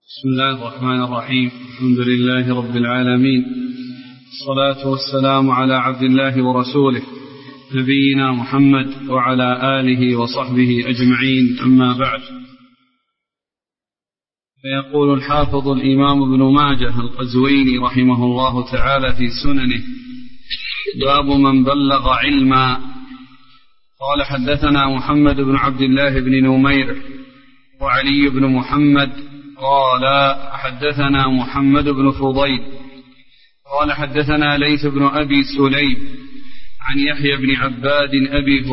بسم الله الرحمن الرحيم. الحمد لله رب العالمين، الصلاة والسلام على عبد الله ورسوله نبينا محمد وعلى آله وصحبه أجمعين، أما بعد. فيقول الحافظ الإمام ابن ماجه القزويني رحمه الله تعالى في سننه: باب من بلغ علما. قال: حدثنا محمد بن عبد الله بن نمير وعلي بن محمد قال: حدثنا محمد بن فضيل قال: حدثنا ليث بن أبي سليم عن يحيى بن عباد أبي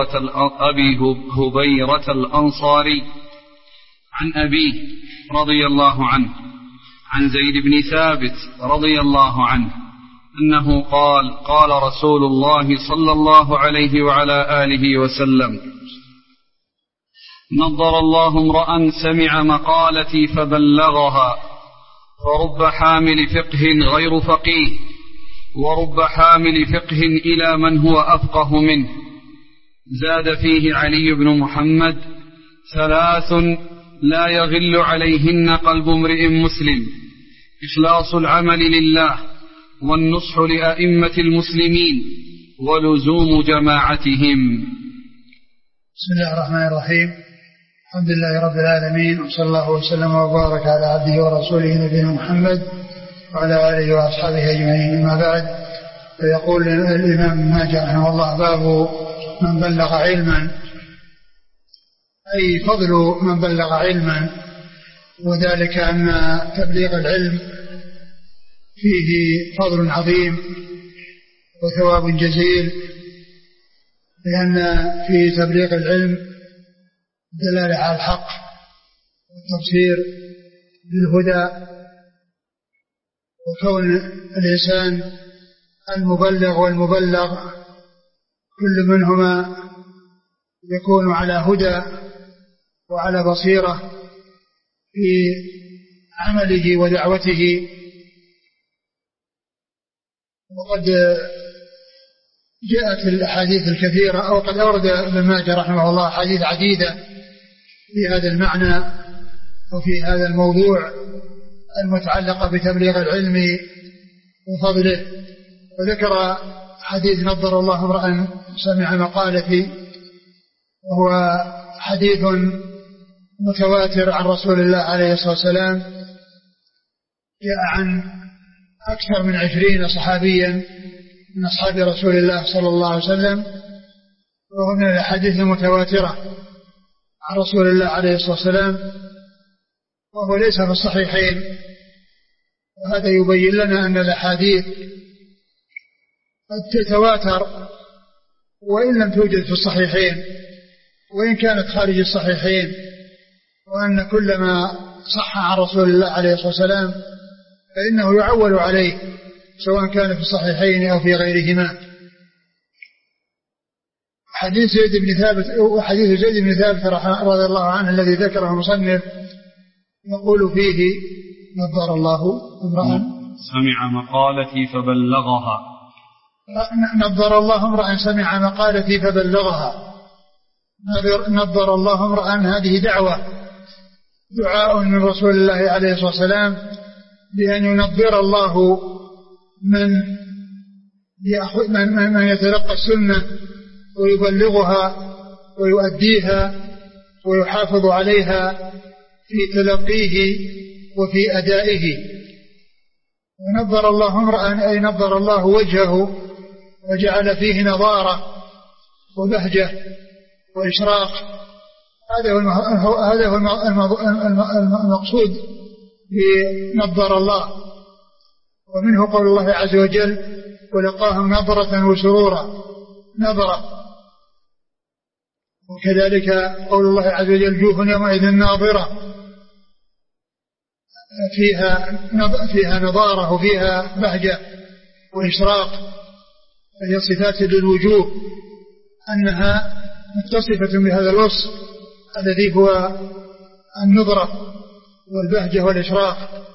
هبيرة الأنصاري عن أبيه رضي الله عنه عن زيد بن ثابت رضي الله عنه أنه قال: قال رسول الله صلى الله عليه وعلى آله وسلم: نضر الله امرأ سمع مقالتي فبلغها، فرب حامل فقه غير فقيه، ورب حامل فقه إلى من هو أفقه منه. زاد فيه علي بن محمد: ثلاث لا يغل عليهن قلب امرئ مسلم: إخلاص العمل لله، والنصح لأئمة المسلمين، ولزوم جماعتهم. بسم الله الرحمن الرحيم. الحمد لله رب العالمين، وصلى الله وسلم وبارك على عبده ورسوله نبينا محمد وعلى آله وأصحابه أجمعين، أما بعد. فيقول الإمام ابن ماجه رحمه الله: باب من بلغ علما، أي فضل من بلغ علما، وذلك أن تبليغ العلم فيه فضل عظيم وثواب جزيل، لأن في تبليغ العلم دلالة على الحق والتبصير بالهدى، وكون الإنسان المبلغ والمبلغ كل منهما يكون على هدى وعلى بصيرة في عمله ودعوته. وقد جاءت الأحاديث الكثيرة، أو قد أورد ابن ماجه رحمه الله أحاديث عديدة في هذا المعنى وفي هذا الموضوع المتعلقة بتبليغ العلم وفضله. وذكر حديث: نضر الله امرأ سمع مقالتي، وهو حديث متواتر عن رسول الله عليه الصلاة والسلام، جاء عن أكثر من 20 صحابيا من أصحاب رسول الله صلى الله عليه وسلم، وهو من الأحاديث المتواترة عن رسول الله عليه الصلاة والسلام، وهو ليس في الصحيحين. وهذا يبين لنا أن الأحاديث قد تتواتر وإن لم توجد في الصحيحين، وإن كانت خارج الصحيحين، وأن كل ما صح عن رسول الله عليه الصلاة والسلام فإنه يعول عليه، سواء كان في الصحيحين أو في غيرهما. حديث زيد بن ثابت رضي الله عنه الذي ذكره المصنف يقول فيه: نضر الله امرأ سمع مقالتي فبلغها. نضر الله امرأ سمع مقالتي فبلغها. نضر الله امرأ، هذه دعاء من رسول الله عليه الصلاة والسلام بأن ينضر الله من يتلقى السنة ويبلغها ويؤديها ويحافظ عليها في تلقيه وفي أدائه. ونضر الله امرأ أي نضر الله وجهه وجعل فيه نضارة وبهجة وإشراق. هذا هو المقصود بنضر الله. ومنه قول الله عز وجل: ولقاهم نضرة وسرورا، نضرة. وكذلك قول الله عز وجل: وجوه يومئذ ناظرة، فيها نضارة وفيها بهجة وإشراق. فهي صفات للوجوه أنها متصفة بهذا الوصف الذي هو النضرة والبهجة والإشراق.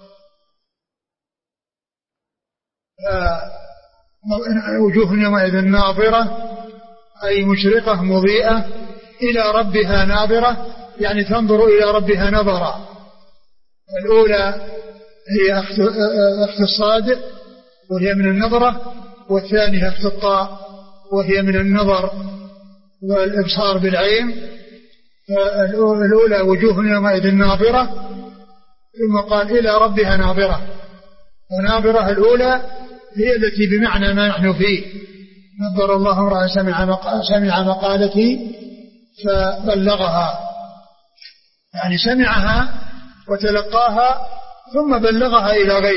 وجوه يومئذ ناظرة أي مشرقة مضيئة، إلى ربها ناظرة يعني تنظر إلى ربها نظرا. الأولى هي أخذ الصاد وهي من النظرة، والثانية أخذ الطاء وهي من النظر والإبصار بالعين. الأولى وجوه يومئذ ناظرة، ثم قال إلى ربها ناظرة. وناظرة الأولى هي التي بمعنى ما نحن فيه، نظر الله امرأ سمع مقالتي فبلغها، يعني سمعها وتلقاها ثم بلغها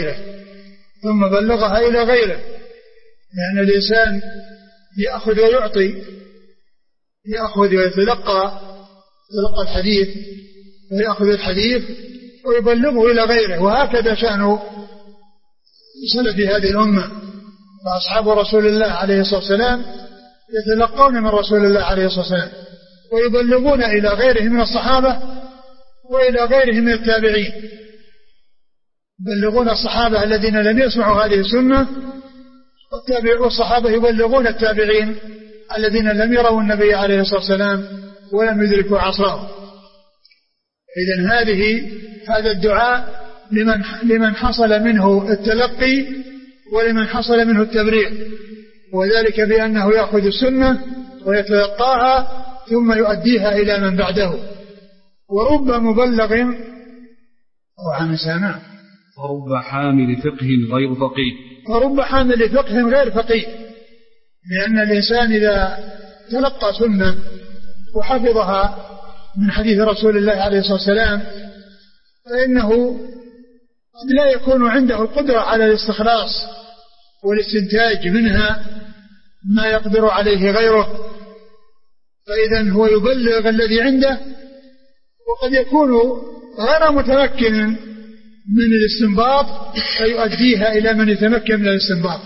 إلى غيره، لأن الإنسان يأخذ ويعطي، يأخذ ويتلقى الحديث ويأخذ الحديث ويبلغه إلى غيره. وهكذا شأن سلف هذه الأمة، فأصحاب رسول الله عليه الصلاة والسلام يتلقون من رسول الله عليه الصلاة والسلام ويبلغون إلى غيره من الصحابة وإلى غيره من التابعين، يبلغون الصحابة الذين لم يسمعوا هذه السنة، والصحابة يبلغون التابعين الذين لم يروا النبي عليه الصلاة والسلام ولم يدركوا عصره. إذن هذا الدعاء لمن حصل منه التلقي ولمن حصل منه التبرير، وذلك بأنه يأخذ السنة ويتلقاها ثم يؤديها إلى من بعده. ورب مبلغ وعن سامع ورب حامل فقه غير فقيه، ورب حامل فقه غير فقيه، لأن الإنسان إذا تلقى سنة وحفظها من حديث رسول الله عليه الصلاة والسلام فإنه لا يكون عنده القدرة على الاستخلاص والاستنتاج منها ما يقدر عليه غيره، فإذا هو يبلغ الذي عنده، وقد يكون غير متمكن من الاستنباط فيؤديها إلى من يتمكن من الاستنباط.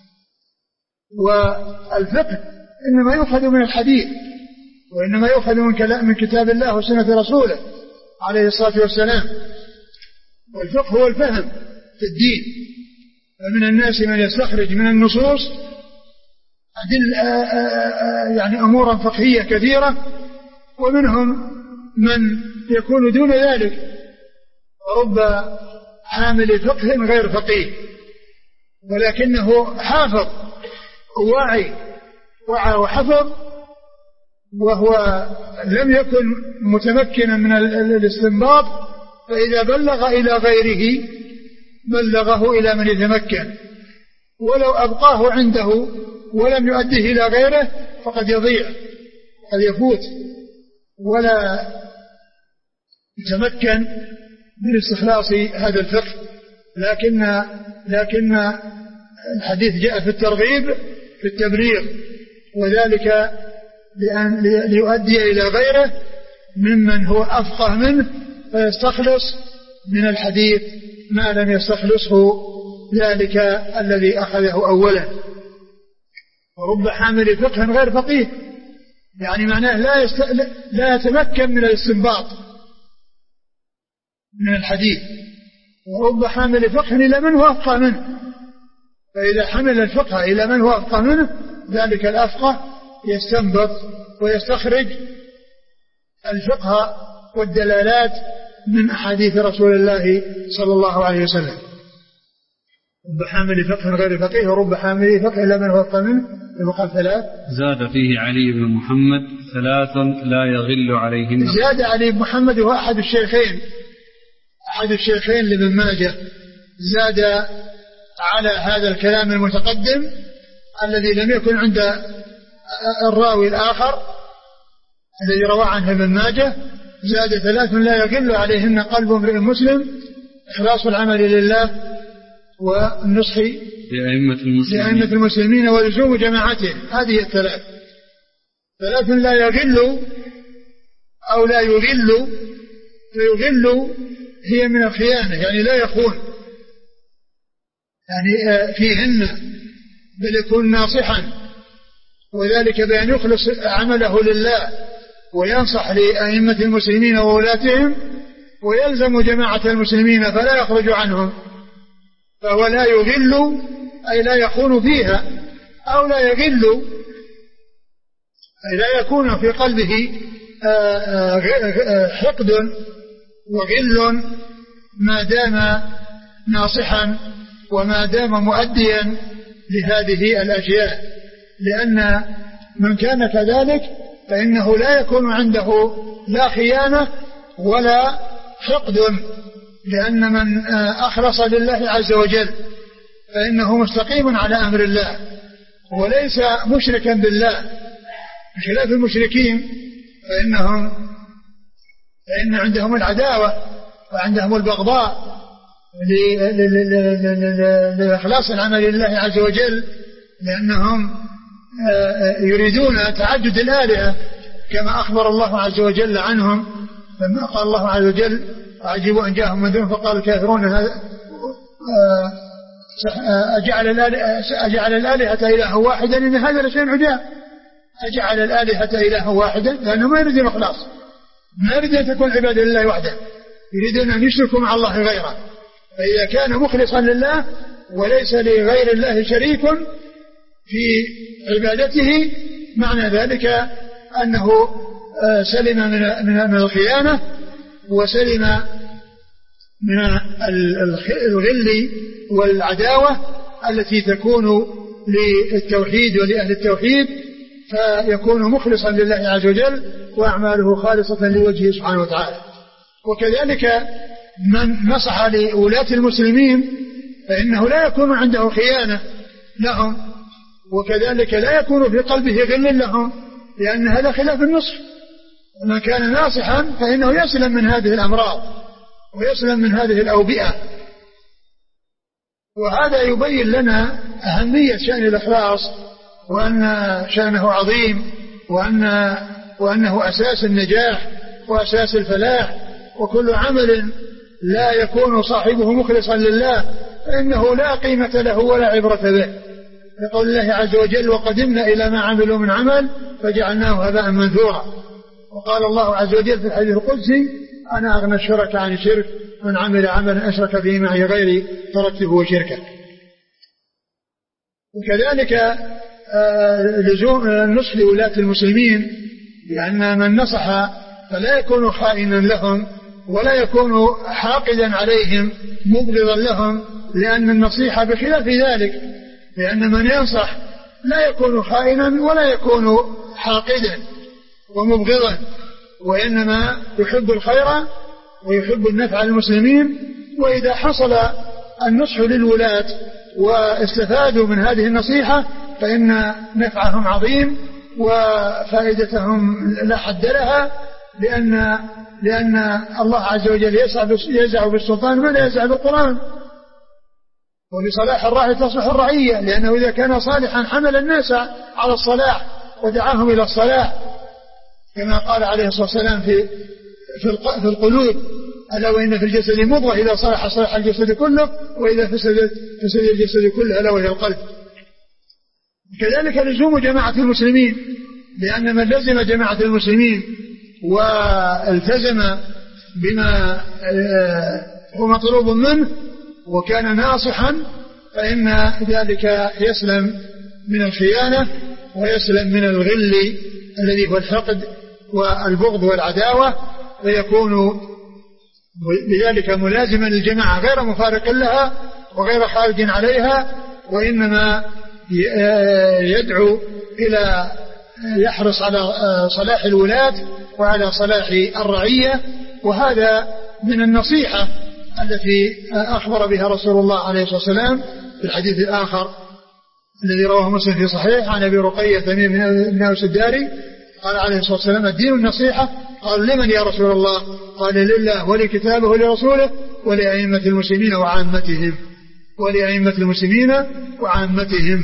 والفقه إنما يؤخذ من الحديث، وإنما يؤخذ من كتاب الله وسنة رسوله عليه الصلاة والسلام. والفقه هو الفهم في الدين، فمن الناس من يستخرج من النصوص يعني أمورا فقهية كثيرة، ومنهم من يكون دون ذلك. رب حامل فقه غير فقيه، ولكنه حافظ واعي وحفظ، وهو لم يكن متمكنا من الاستنباط، فإذا بلغ إلى غيره بلغه إلى من يتمكن، ولو أبقاه عنده ولم يؤديه إلى غيره فقد يضيع، قد يفوت ولا يتمكن من استخلاص هذا الفقه. لكن الحديث جاء في الترغيب في التبرير، وذلك ليؤدي إلى غيره ممن هو أفقه منه فيستخلص من الحديث ما لم يستخلصه ذلك الذي أخذه أولا. ورب حامل فقه غير فقيه، يعني معناه لا يتمكن من الاستنباط من الحديث. ورب حامل فقه إلى من هو أفقه منه، فإذا حمل الفقه إلى من هو أفقه منه ذلك الأفقه يستنبط ويستخرج الفقه والدلالات من أحاديث رسول الله صلى الله عليه وسلم. رب حامل فقه غير فقيه، ورب حامل فقه إلى من هو أفقه منه. المقام 3 زاد فيه علي بن محمد 3 لا يغل عليهن. زاد علي بن محمد هو أحد الشيخين لابن ماجه، زاد على هذا الكلام المتقدم الذي لم يكن عند الراوي الآخر الذي روى عنه ابن ماجه. زاد 3 لا يغل عليهن قلب امرئ مسلم، إخلاص العمل لله والنصح لأئمة المسلمين ولزوم جماعتهم. هذه 3 لا يغل أو لا يغل. فيغل هي من الخيانة، يعني لا يخون يعني فيهن، بل يكون ناصحا، وذلك بأن يخلص عمله لله وينصح لأئمة المسلمين وولاتهم ويلزم جماعة المسلمين فلا يخرج عنهم. فهو لا يغل أي لا يخون فيها، أو لا يغل أي لا يكون في قلبه حقد وغل ما دام ناصحا وما دام مؤديا لهذه الأشياء، لأن من كان كذلك فإنه لا يكون عنده لا خيانة ولا حقد، لأن من أخلص لله عز وجل فإنه مستقيم على أمر الله وليس مشركا بالله، بخلاف المشركين فإن عندهم العداوة وعندهم البغضاء لإخلاص العمل لله عز وجل، لأنهم يريدون تعدد الآلهة كما أخبر الله عز وجل عنهم لما قال الله عز وجل عجبوا أن جاءهم منذر فقال الكافرون أجعل الآلهة إله واحدا إن هذا لشيء عجاب. أجعل الآلهة إله واحدا لأنه ما يريد الإخلاص، ما يريد أن تكون عبادة لله وحده، يريدون أن يشركوا مع الله غيره. فإذا كان مخلصا لله وليس لغير الله شريك في عبادته معنى ذلك أنه سلم من الخيانة وسلم من الغل والعداوة التي تكون للتوحيد ولأهل التوحيد، فيكون مخلصا لله عز وجل وأعماله خالصة لوجهه سبحانه وتعالى. وكذلك من نصح لولاة المسلمين فإنه لا يكون عنده خيانة لهم، وكذلك لا يكون في قلبه غل لهم، لأن هذا خلاف النصح. ومن كان ناصحا فإنه يسلم من هذه الأمراض ويسلم من هذه الأوبئة. وهذا يبين لنا أهمية شأن الإخلاص، وأن شأنه عظيم، وأنه أساس النجاح وأساس الفلاح. وكل عمل لا يكون صاحبه مخلصا لله فإنه لا قيمة له ولا عبرة به، يقول الله عز وجل وقدمنا إلى ما عملوا من عمل فجعلناه هباء منثورا. وقال الله عز وجل في الحديث القدسي أنا أغنى الشرك عن الشرك من عمل عملا أشرك فيه معي غيري تركته وشركه. وكذلك لزوم النصح لولاة المسلمين، لأن من نصح فلا يكون خائنا لهم ولا يكون حاقدا عليهم مبغضا لهم، لأن النصيحة بخلاف ذلك، لأن من ينصح لا يكون خائنا ولا يكون حاقدا ومبغضا، وإنما يحب الخير ويحب النفع للمسلمين. وإذا حصل النصح للولاة واستفادوا من هذه النصيحة فإن نفعهم عظيم وفائدتهم لا حد لها، لأن الله عز وجل يزع بالسلطان ما لا يزع بالقرآن. وبصلاح الراعي تصلح الرعية، لأنه إذا كان صالحا حمل الناس على الصلاح ودعاهم إلى الصلاح، كما قال عليه الصلاة والسلام في القلوب ألا وإن في الجسد مضغة إذا صلح صلح الجسد كله وإذا فسد الجسد كله ألا وهي القلب. كذلك لزوم جماعة المسلمين، لأن من لزم جماعة المسلمين والتزم بما هو مطلوب منه وكان ناصحا فإن ذلك يسلم من الخيانة ويسلم من الغل الذي هو الحقد والبغض والعداوة، ويكون بذلك ملازما للجماعة غير مفارق لها وغير خارج عليها، وإنما يدعو إلى يحرص على صلاح الولاة وعلى صلاح الرعية. وهذا من النصيحة التي أخبر بها رسول الله عليه الصلاة والسلام في الحديث الآخر الذي رواه مسلم في صحيح عن أبي رقية تميم بن أوس الداري قال عليه الصلاة والسلام الدين النصيحة. قال لمن يا رسول الله؟ قال لله ولكتابه ولرسوله ولأئمة المسلمين وعامتهم. ولأئمة المسلمين وعامتهم.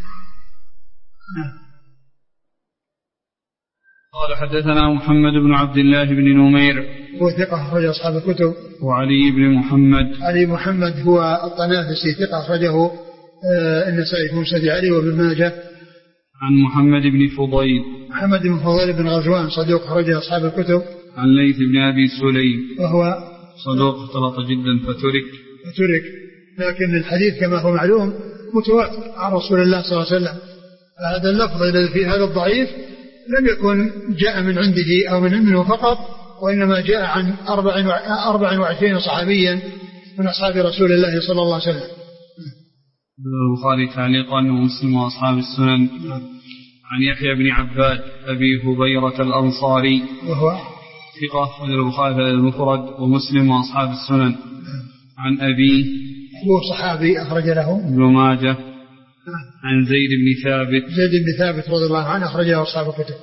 قال حدثنا محمد بن عبد الله بن نمير هو ثقة أخرج أصحاب الكتب. وعلي بن محمد علي محمد هو الطنافسي ثقة أخرجه النسائي في مسند علي وابن ماجه. عن محمد بن فضيل محمد بن فضيل بن غزوان صدوق أخرجه أصحاب الكتب. عن ليث بن أبي سليم وهو صدوق اختلط جدا فترك، لكن الحديث كما هو معلوم متواتر عن رسول الله صلى الله عليه وسلم. هذا اللفظ الذي في هذا الضعيف لم يكن جاء من عنده أو من منه فقط، وإنما جاء عن 24 صحابيا من أصحاب رسول الله صلى الله عليه وسلم. البخاري تعليقا ومسلم وأصحاب السنن عن يحيى بن عباد أبي هبيرة الأنصاري وهو ثقة البخاري المفرد ومسلم وأصحاب السنن عن أبي صحابي أخرج له ابن ماجه عن زيد بن ثابت رضي الله عنه أخرج له أصحاب الكتب.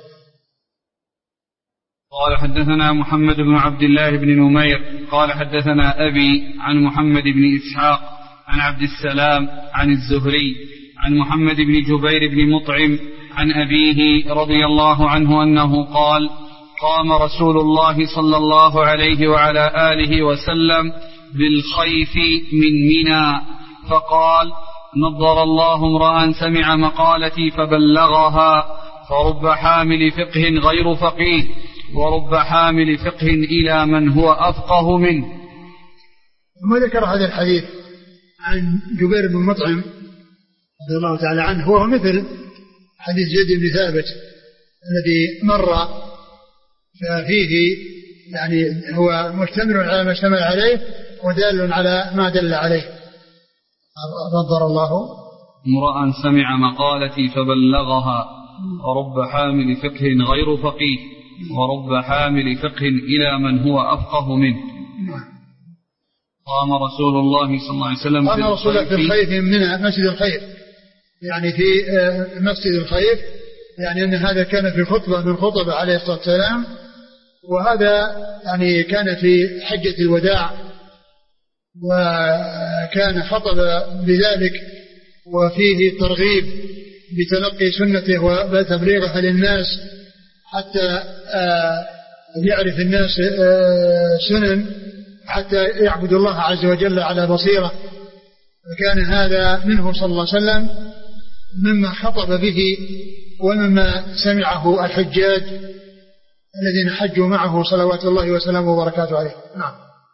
قال حدثنا محمد بن عبد الله بن نمير قال حدثنا أبي عن محمد بن إسحاق عن عبد السلام عن الزهري عن محمد بن جبير بن مطعم عن أبيه رضي الله عنه أنه قال قام رسول الله صلى الله عليه وعلى آله وسلم بالخيف من منى فقال نضر الله امرأ سمع مقالتي فبلغها فرب حامل فقه غير فقيه ورب حامل فقه إلى من هو أفقه منه. ثم ذكر هذا الحديث عن جبير بن مطعم رضي الله تعالى عنه هو مثل حديث زيد بن ثابت الذي مر فيه يعني هو مشتمل على ما اشتمل عليه ودال على ما دل عليه. نضر الله امرأ سمع مقالتي فبلغها ورب حامل فقه غير فقيه ورب حامل فقه إلى من هو أفقه منه. قام رسول الله صلى الله عليه وسلم في الخيف من مسجد الخيف يعني في مسجد الخيف يعني أن هذا كان في خطبة من خطبة عليه الصلاة والسلام وهذا يعني كان في حجة الوداع وكان خطب بذلك وفيه ترغيب بتلقي سنته وتبليغها للناس حتى يعرف الناس سنن حتى يعبد الله عز وجل على بصيرة. وكان هذا منه صلى الله عليه وسلم مما خطب به ومما سمعه الحجاج الذين حجوا معه صلوات الله وسلامه وبركاته عليه. نعم.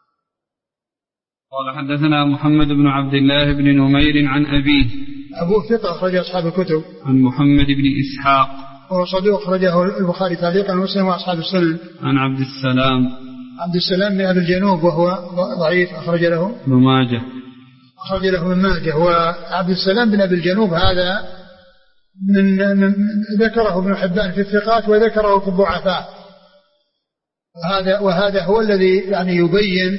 قال حدثنا محمد بن عبد الله بن نمير عن أبيه أبوه ثقة أخرج أصحاب الكتب عن محمد بن إسحاق وهو صدوق أخرجه البخاري تعليقا ومسلم وأصحاب السنن عن عبد السلام من أبي الجنوب وهو ضعيف أخرج له ابن ماجه أخرج له من ماجه. وعبد السلام بن أبي الجنوب هذا من ذكره ابن حبان في الثقات وذكره في الضعفاء وهذا هو الذي يعني يبين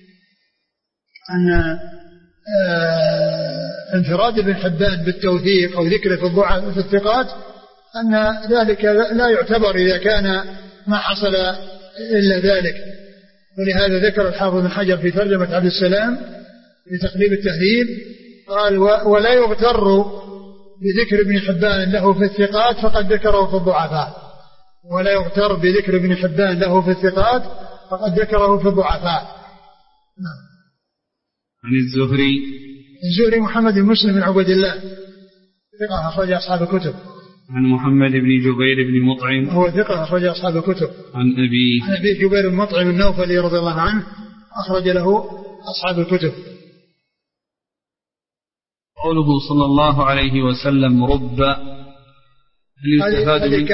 أن انفراد ابن حبان بالتوثيق أو ذكره في الضعفاء في الثقات أن ذلك لا يعتبر إذا كان ما حصل إلا ذلك. ولهذا ذكر الحافظ بن حجر في ترجمة عبد السلام في تقريب التهذيب قال ولا يغتر بذكر ابن حبان له في الثقات فقد ذكره في الضعفاء. ولا يغتر بذكر ابن حبان له في الثقات فقد ذكره في الضعفاء. عن الزهري محمد بن مسلم بن عبد الله ثقة أخرج أصحاب الكتب. عن محمد بن جبير بن مطعم هو ثقة أخرج أصحاب الكتب. عن أبي جبير بن مطعم النوفلي رضي الله عنه أخرج له أصحاب الكتب. قوله صلى الله عليه وسلم رب هذه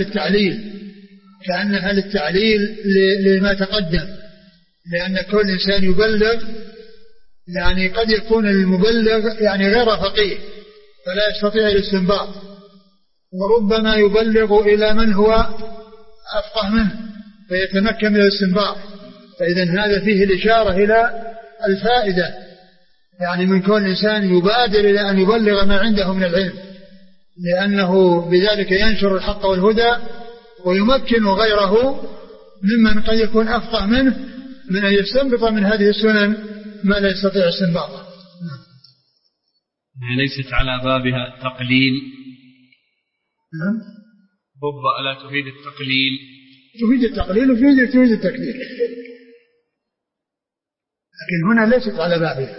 كأنها للتعليل لما تقدم لأن كل إنسان يبلغ يعني قد يكون المبلغ يعني غير فقيه فلا يستطيع الاستنباط وربما يبلغ إلى من هو أفقه منه فيتمكن من الاستنباط. فإذا هذا فيه الإشارة إلى الفائدة يعني من كل إنسان يبادر إلى أن يبلغ ما عنده من العلم لأنه بذلك ينشر الحق والهدى ويمكن غيره ممن قد يكون أفقه منه من أن يستنبط من هذه السنن ما لا يستطيع استنباطه. ليست على بابها التقليل. رب ألا تفيد التقليل؟ تفيد التقليل وتفيد التكليل لكن هنا ليست على بابها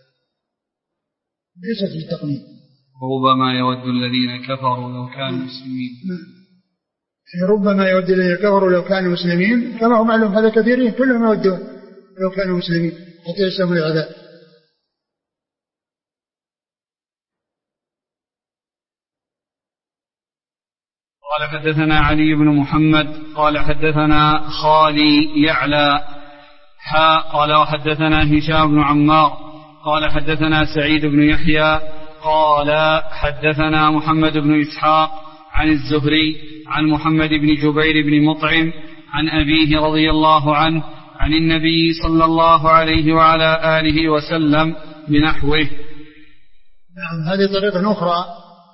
ليست للتقليل. ربما يود الذين كفروا لو كانوا مسلمين. ربما يود الذين كفروا لو كانوا مسلمين كما هو معلوم هذا كثيرين كلهم يودون لو كانوا مسلمين حتى يسلموا العذاب. قال حدثنا علي بن محمد قال حدثنا خالي يعلى قال وحدثنا هشام بن عمار قال حدثنا سعيد بن يحيى قال حدثنا محمد بن إسحاق عن الزهري عن محمد بن جبير بن مطعم عن أبيه رضي الله عنه عن النبي صلى الله عليه وعلى آله وسلم بنحوه. نعم، هذه طريقة أخرى،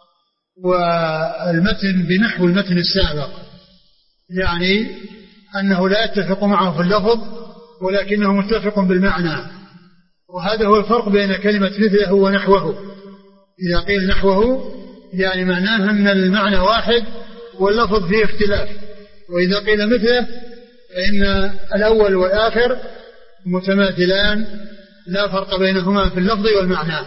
والمتن بنحو المتن السابق، يعني أنه لا يتفق معه في اللفظ ولكنه متفق بالمعنى، وهذا هو الفرق بين كلمة مثله ونحوه. إذا قيل نحوه يعني معناه أن المعنى واحد واللفظ فيه اختلاف، وإذا قيل مثله فإن الأول والآخر متماثلان لا فرق بينهما في اللفظ والمعنى.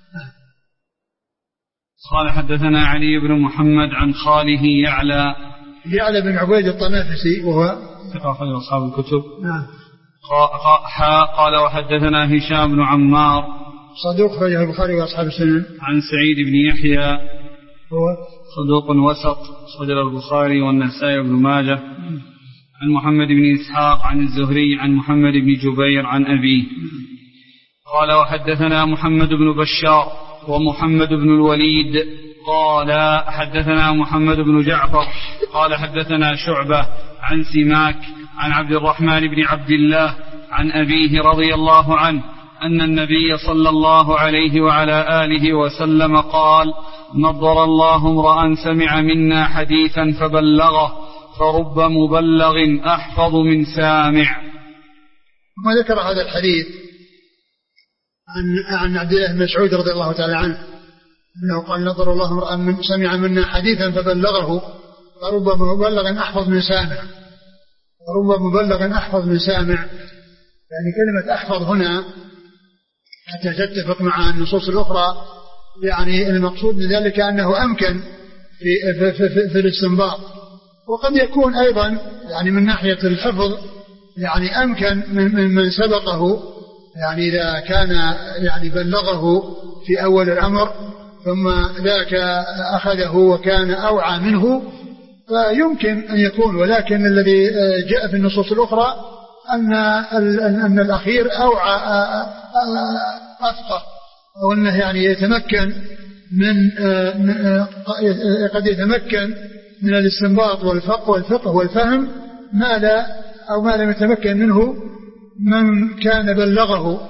قال حدثنا علي بن محمد عن خاله يعلى بن عبيد الطنافسي وهو أخرج أصحاب الكتب. نعم. قال وحدثنا هشام بن عمار صدوق أخرجه البخاري وأصحاب السنن. عن سعيد بن يحيى هو صدوق وسط أخرج البخاري والنسائي بن ماجه. عن محمد بن إسحاق عن الزهري عن محمد بن جبير عن أبيه. قال وحدثنا محمد بن بشار ومحمد بن الوليد قال حدثنا محمد بن جعفر قال حدثنا شعبة عن سماك عن عبد الرحمن بن عبد الله عن أبيه رضي الله عنه أن النبي صلى الله عليه وعلى آله وسلم قال: نضر الله امرأ سمع منا حديثا فبلغه فرب مبلغ أحفظ من سامع. ثم ذكر هذا الحديث عن عبد الله بن مسعود رضي الله تعالى عنه أنه قال: نضر الله امرأ سمع منا حديثا فبلغه فرب مبلغ أحفظ من سامع. فرب مبلغ أحفظ من سامع، يعني كلمة أحفظ هنا حتى تتفق مع النصوص الأخرى، يعني المقصود بذلك أنه أمكن في الاستنباط، وقد يكون أيضا يعني من ناحية الحفظ يعني أمكن من سبقه، يعني إذا كان يعني بلغه في أول الأمر ثم ذاك أخذه وكان أوعى منه فيمكن أن يكون، ولكن الذي جاء في النصوص الأخرى أن الأخير أوعى أفقه، أو أنه يعني يتمكن قد يتمكن من الاستنباط والفقه والفهم ما لم يتمكن منه من كان بلغه.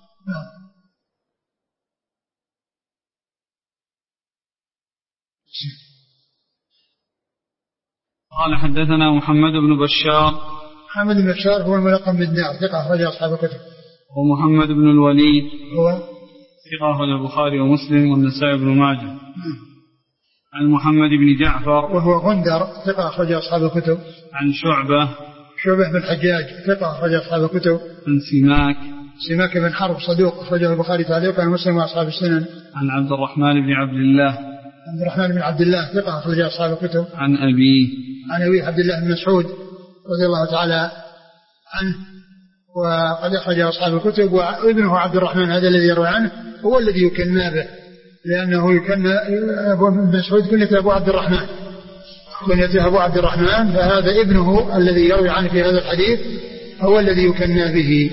قال حدثنا محمد بن بشار. محمد بن بشار هو الملقب بالدار، ثقة أخرج أصحاب الكتب. ومحمد بن الوليد هو ثقة أخرج البخاري ومسلم والنسائي بن ماجه. عن محمد بن جعفر وهو غندر، ثقة أخرج أصحاب الكتب. عن شعبة بن الحجاج، ثقة أخرج أصحاب الكتب. عن سماك بن حرب صدوق أخرجه البخاري تعليقا ومسلم وأصحاب السنن. عن عبد الرحمن بن عبد الله ثقة أخرج أصحاب الكتب. عن أبي عبد الله بن مسعود رضي الله تعالى عنه وقد أخرج أصحاب الكتب. وابنه عبد الرحمن هذا الذي يروي عنه هو الذي يكنى به، لأنه يكنى أبو مسعود كنيته أبو عبد الرحمن، فهذا ابنه الذي يروي عنه في هذا الحديث هو الذي يكنى به.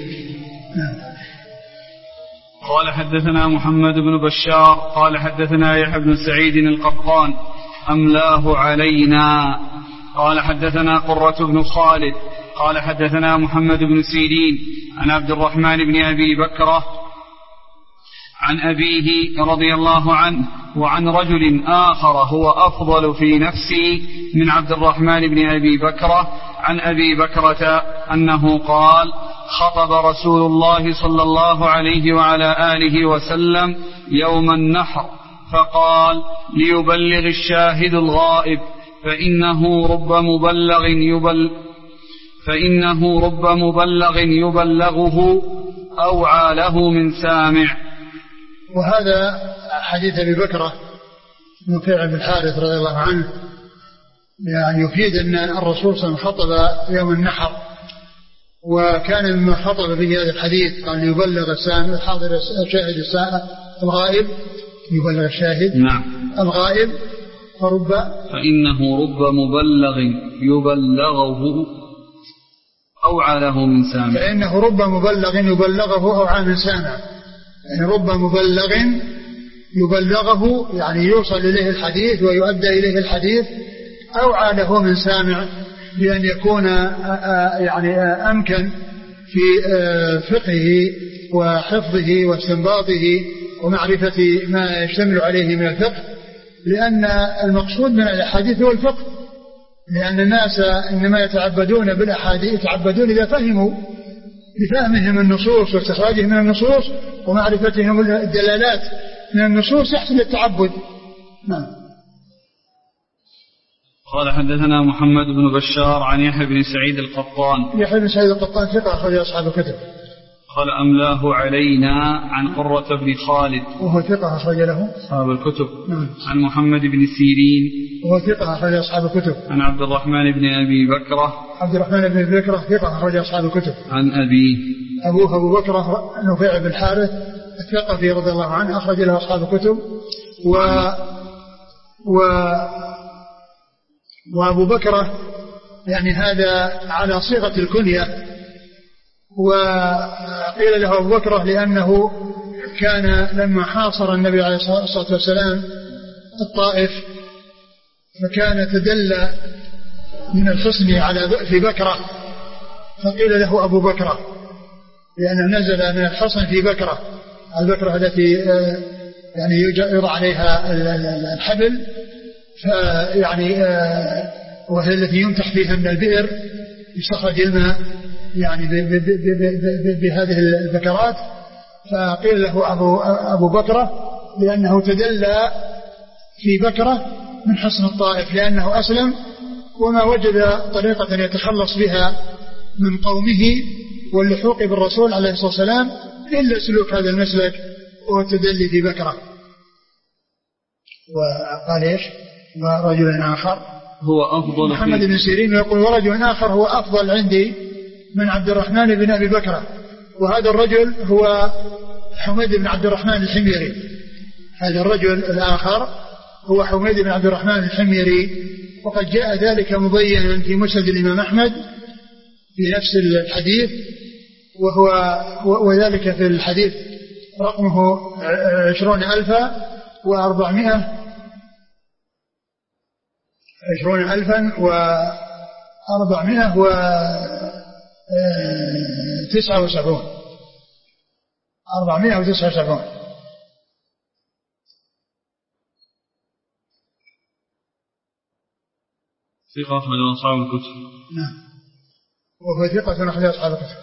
قال حدثنا محمد بن بشار قال حدثنا يحيى بن سعيد القطان أملاه علينا. قال حدثنا قرة بن خالد قال حدثنا محمد بن سيرين عن عبد الرحمن بن أبي بكرة عن أبيه رضي الله عنه وعن رجل آخر هو أفضل في نفسي من عبد الرحمن بن أبي بكرة عن أبي بكرة أنه قال: خطب رسول الله صلى الله عليه وعلى آله وسلم يوم النحر فقال: ليبلغ الشاهد الغائب فإنه رب مبلغ يبلغه أوعى له من سامع. وهذا حديث أبي بكرة من فعل بن الحارث رضي الله عنه يعني يفيد أن الرسول صلى الله عليه وسلم خطب يوم النحر، وكان مما خطب به هذا الحديث قال: ليبلغ السامع الحاضر الشاهد الغائب، يبلغ الشاهد نعم. الغائب، فإنه رب مبلغ يبلغه أوعى له من سامع. فإنه رب مبلغ يبلغه أوعى من سامع، يعني رب مبلغ يبلغه يعني يوصل إليه الحديث ويؤدى إليه الحديث أوعى له من سامع، بأن يكون يعني أمكن في فقهه وحفظه واستنباطه ومعرفة ما يشتمل عليه من الفقه، لأن المقصود من الأحاديث هو الفقه، لأن الناس إنما يتعبدون بالأحاديث يتعبدون إذا فهموا بفهمهم النصوص واستخراجهم من النصوص ومعرفتهم الدلالات من النصوص يحصل التعبد. نعم. قال حدثنا محمد بن بشار عن يحيى بن سعيد القطان. يحيى بن سعيد القطان ثقة أخرج أصحاب الكتب. قال أملاه علينا عن قرة بن خالد وهو ثقة أخرج له أصحاب الكتب. نعم. عن محمد بن سيرين وهو ثقة أخرج أصحاب الكتب. عن عبد الرحمن بن أبي بكرة. عبد الرحمن بن أبي بكرة ثقة أخرج أصحاب الكتب. عن أبيه أبوه أبو بكرة نفيع بن الحارث الثقفي رضي الله عنه أخرج له أصحاب الكتب. وأبو بكرة يعني هذا على صيغة الكنية، وقيل له أبو بكرة لأنه كان لما حاصر النبي عليه الصلاة والسلام الطائف فكان تدلى من الحصن في بكرة، فقيل له أبو بكرة لأنه نزل من الحصن في بكرة، البكرة التي يعني يوضع عليها الحبل، فيعني وهي التي يمتح فيها من البئر يستخرج الماء يعني بهذه البكرات، فقيل له أبو بكرة لأنه تدلى في بكرة من حصن الطائف، لأنه أسلم وما وجد طريقة يتخلص بها من قومه واللحوق بالرسول عليه الصلاة والسلام إلا سلوك هذا المسلك والتدلي في بكرة. وقال إيش؟ ورجل آخر هو أفضل محمد بن سيرين يقول ورجل آخر هو أفضل عندي من عبد الرحمن بن أبي بكرة، وهذا الرجل هو حميد بن عبد الرحمن الحميري. هذا الرجل الآخر هو حميد بن عبد الرحمن الحميري، وقد جاء ذلك مبينا في مسند الإمام أحمد في نفس الحديث، وذلك في الحديث رقمه 20,479. ثقة أخرج أصحاب الكتب. نعم. وهو ثقة أخرج أصحاب الكتب.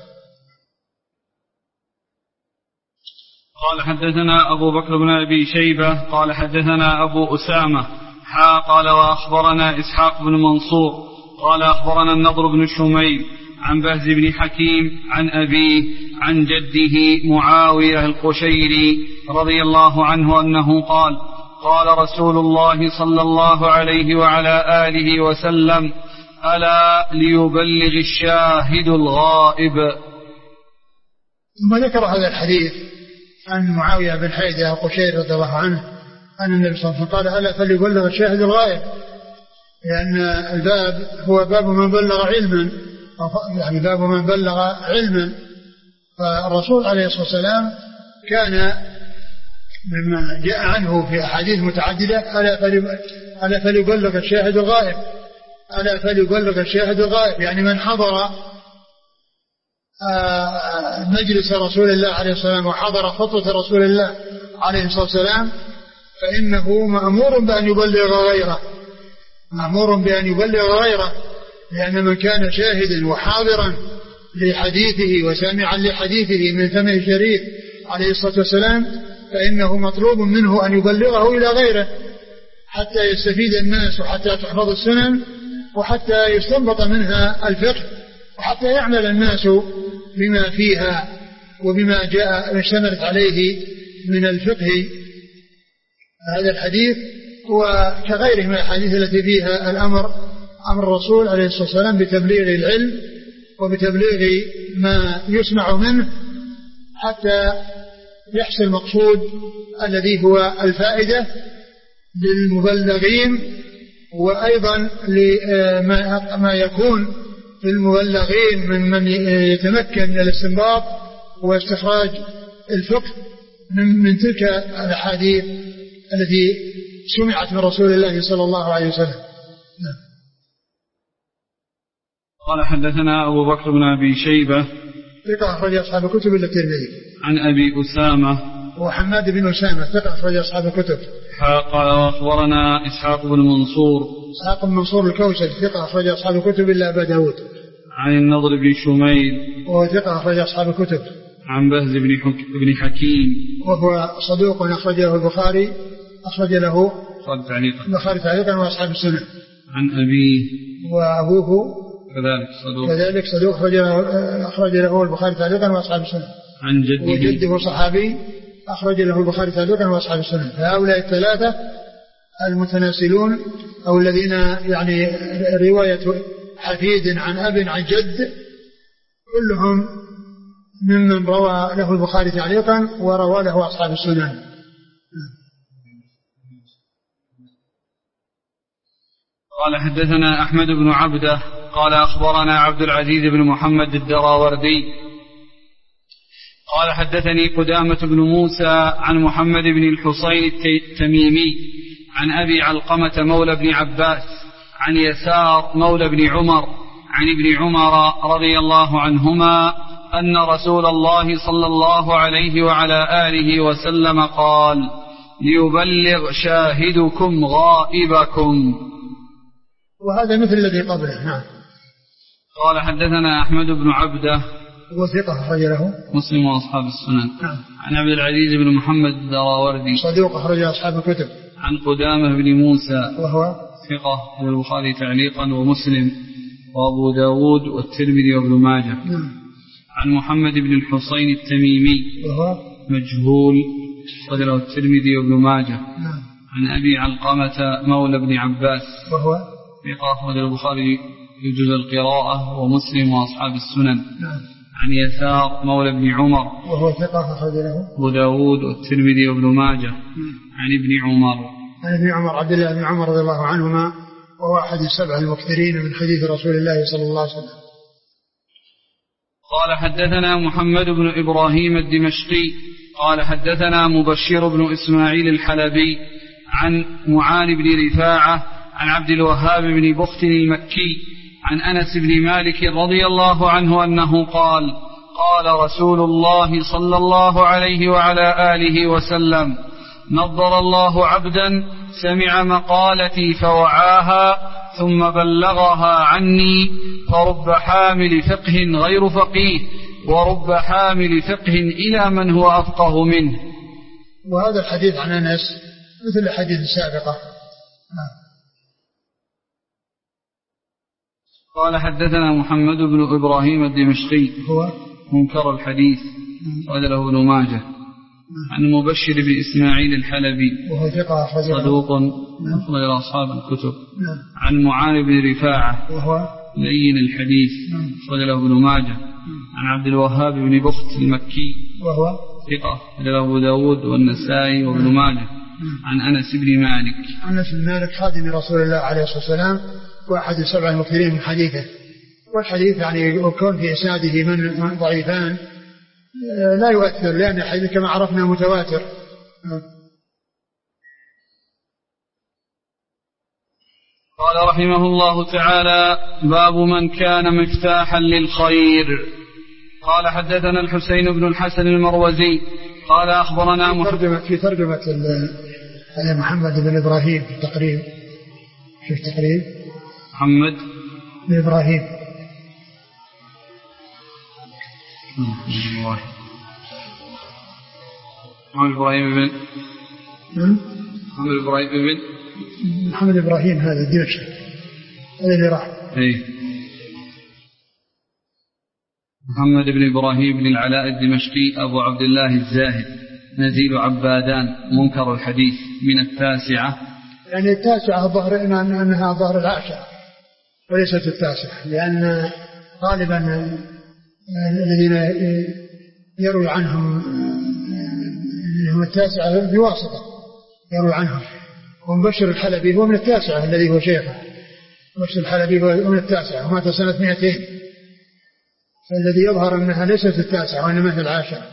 قال حدثنا أبو بكر بن أبي شيبة قال حدثنا أبو أسامة قال وأخبرنا إسحاق بن منصور قال أخبرنا النضر بن شميل عن بهز بن حكيم عن أبيه عن جده معاوية القشيري رضي الله عنه أنه قال قال رسول الله صلى الله عليه وعلى آله وسلم ألا ليبلغ الشاهد الغائب. ثم ذكر هذا الحديث عن معاوية بن حيدة القشيري رضي الله عنه أن النبي صلى الله عليه وسلم قال ألا فليبلغ الشاهد الغائب، لأن الباب هو باب من بلغ علما، يعني باب من بلغ علما، فالرسول عليه الصلاة والسلام كان مما جاء عنه في أحاديث متعددة ألا فليبلغ الشاهد الغائب، ألا فليبلغ الشاهد الغائب، يعني من حضر مجلس رسول الله عليه الصلاة والسلام وحضر خطبة رسول الله عليه الصلاة والسلام فإنه مأمور بأن يبلغ غيره، مأمور بأن يبلغ غيره، لأن من كان شاهدا وحاضرا لحديثه وسامعا لحديثه من فمه الشريف عليه الصلاة والسلام فإنه مطلوب منه أن يبلغه إلى غيره حتى يستفيد الناس وحتى تحفظ السنن وحتى يستنبط منها الفقه وحتى يعمل الناس بما فيها وبما جاء اشتملت عليه من الفقه. هذا الحديث وكغيره من الحديث التي فيها أمر الرسول عليه الصلاة والسلام بتبليغ العلم وبتبليغ ما يسمع منه حتى يحصل المقصود الذي هو الفائدة للمبلغين، وأيضا لما يكون في المبلغين ممن يتمكن من الاستنباط واستخراج الفقه من تلك الأحاديث التي سمعت من رسول الله صلى الله عليه وسلم. قال حدثنا أبو بكر بن أبي شيبة ثقة أخرج أصحاب الكتب إلا الترمذي. عن أبي أسامة وحماد بن أسامة ثقة أخرج أصحاب الكتب. قال وأخبرنا إسحاق بن منصور إسحاق بن منصور الكوسج ثقة أخرج أصحاب الكتب إلا أبا داود. عن النضر بن شميل وهو ثقة أخرج أصحاب الكتب. عن بهز بن حكيم وهو صدوق أخرجه البخاري أخرج له البخاري تعليقا وأصحاب السنة. عن أبيه وأبوه كذلك صدوق أخرج له البخاري تعليقا وأصحاب السنة. عن جده وجده صحابي أخرج له البخاري تعليقا وأصحاب السنة. فهؤلاء الثلاثة المتناسلون أو الذين يعني رواية حفيد عن أب عن جد كلهم ممن روى له البخاري تعليقا وروى له أصحاب السنن. قال حدثنا أحمد بن عبده قال أخبرنا عبد العزيز بن محمد الدراوردي قال حدثني قدامة بن موسى عن محمد بن الحصين التميمي عن أبي علقمة مولى بن عباس عن يسار مولى بن عمر عن ابن عمر رضي الله عنهما أن رسول الله صلى الله عليه وعلى آله وسلم قال ليبلغ شاهدكم غائبكم. وهذا مثل الذي قبله. نعم. قال حدثنا أحمد بن عبده وثقة أخرج له مسلم وأصحاب السنن. نعم. عن عبد العزيز بن محمد الدراوردي صدوق أخرج أصحاب الكتب. عن قدامة بن موسى وهو ثقة والبخاري تعليقا ومسلم وأبو داود والترمذي وابن ماجه. نعم. عن محمد بن الحصين التميمي وهو مجهول وله الترمذي وابن ماجه. نعم. عن أبي علقمة مولى بن عباس وهو ثقة وله البخاري يجوز القراءة ومسلم وأصحاب السنن. نعم. عن يسار مولى بن عمر وهو ثقة أخرج له أبو داود والترمذي وابن ماجه. عن ابن عمر عبد الله بن عمر رضي الله عنهما وهو أحد السبع المكثرين من حديث رسول الله صلى الله عليه وسلم. قال حدثنا محمد بن إبراهيم الدمشقي قال حدثنا مبشر بن إسماعيل الحلبي عن معان بن رفاعة عن عبد الوهاب بن بخت المكي عن أنس بن مالك رضي الله عنه أنه قال قال رسول الله صلى الله عليه وعلى آله وسلم نضر الله عبدا سمع مقالتي فوعاها ثم بلغها عني فرب حامل فقه غير فقيه ورب حامل فقه إلى من هو أفقه منه. وهذا الحديث عن أنس مثل الحديث السابقة. قال حدثنا محمد بن إبراهيم الدمشقي هو منكر الحديث قال له ابن ماجه. عن مبشر بن إسماعيل الحلبي وهو ثقة صدوق أخرج أصحاب الكتب. عن معان بن رفاعة وهو لين الحديث أخرج له ابن ماجه. عن عبد الوهاب بن بخت المكي وهو ثقة أخرج له أبو داود والنسائي وابن ماجه. عن أنس بن مالك أنس بن مالك خادم رسول الله عليه الصلاة والسلام وأحد السبع المكثرين من حديثه. والحديث يعني يكون في إسناده من ضعيفان لا يؤثر لأن الحديث كما عرفنا متواتر. قال رحمه الله تعالى باب من كان مفتاحا للخير. قال حدثنا الحسين بن الحسن المروزي قال أخبرنا في ترجمة محمد بن إبراهيم في التقريب. في التقريب محمد بن إبراهيم محمد إبراهيم هذا الدمشقي هذا اللي راح. محمد بن إبراهيم بن العلاء الدمشقي أبو عبد الله الزاهد نزيل عبادان منكر الحديث من التاسعة. يعني التاسعة ظهر أنها ظهر العاشرة وليست التاسعة لأن غالبا الذين يروي عنهم هم التاسعة بواسطة يروي عنهم ومبشر الحلبي هو من التاسعة الذي هو شيخه. مبشر الحلبي هو من التاسعة ومات سنة 200، فالذي يظهر أنها ليست التاسعة وإنما هي العاشرة.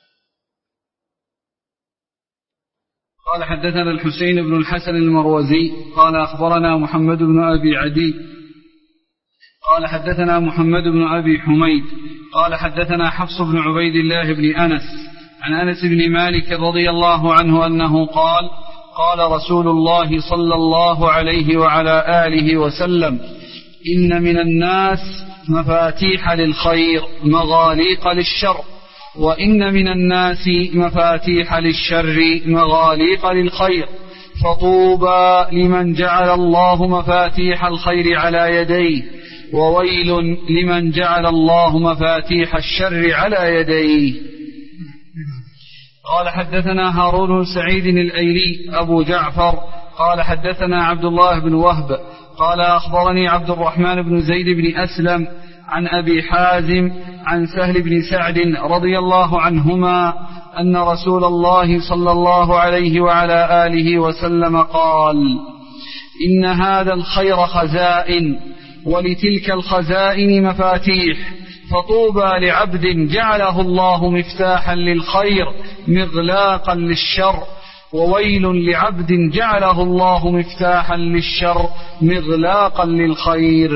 قال حدثنا الحسين بن الحسن المروزي قال أخبرنا محمد بن أبي عدي قال حدثنا محمد بن أبي حميد قال حدثنا حفص بن عبيد الله بن أنس عن أنس بن مالك رضي الله عنه أنه قال قال رسول الله صلى الله عليه وعلى آله وسلم إن من الناس مفاتيح للخير مغاليق للشر وإن من الناس مفاتيح للشر مغاليق للخير فطوبى لمن جعل الله مفاتيح الخير على يديه وويل لمن جعل الله مفاتيح الشر على يديه. قال حدثنا هارون بن سعيد الأيلي أبو جعفر قال حدثنا عبد الله بن وهب قال أخبرني عبد الرحمن بن زيد بن أسلم عن أبي حازم عن سهل بن سعد رضي الله عنهما أن رسول الله صلى الله عليه وعلى آله وسلم قال إن هذا الخير خزائن ولتلك الخزائن مفاتيح فطوبى لعبد جعله الله مفتاحا للخير مغلاقا للشر وويل لعبد جعله الله مفتاحا للشر مغلاقا للخير.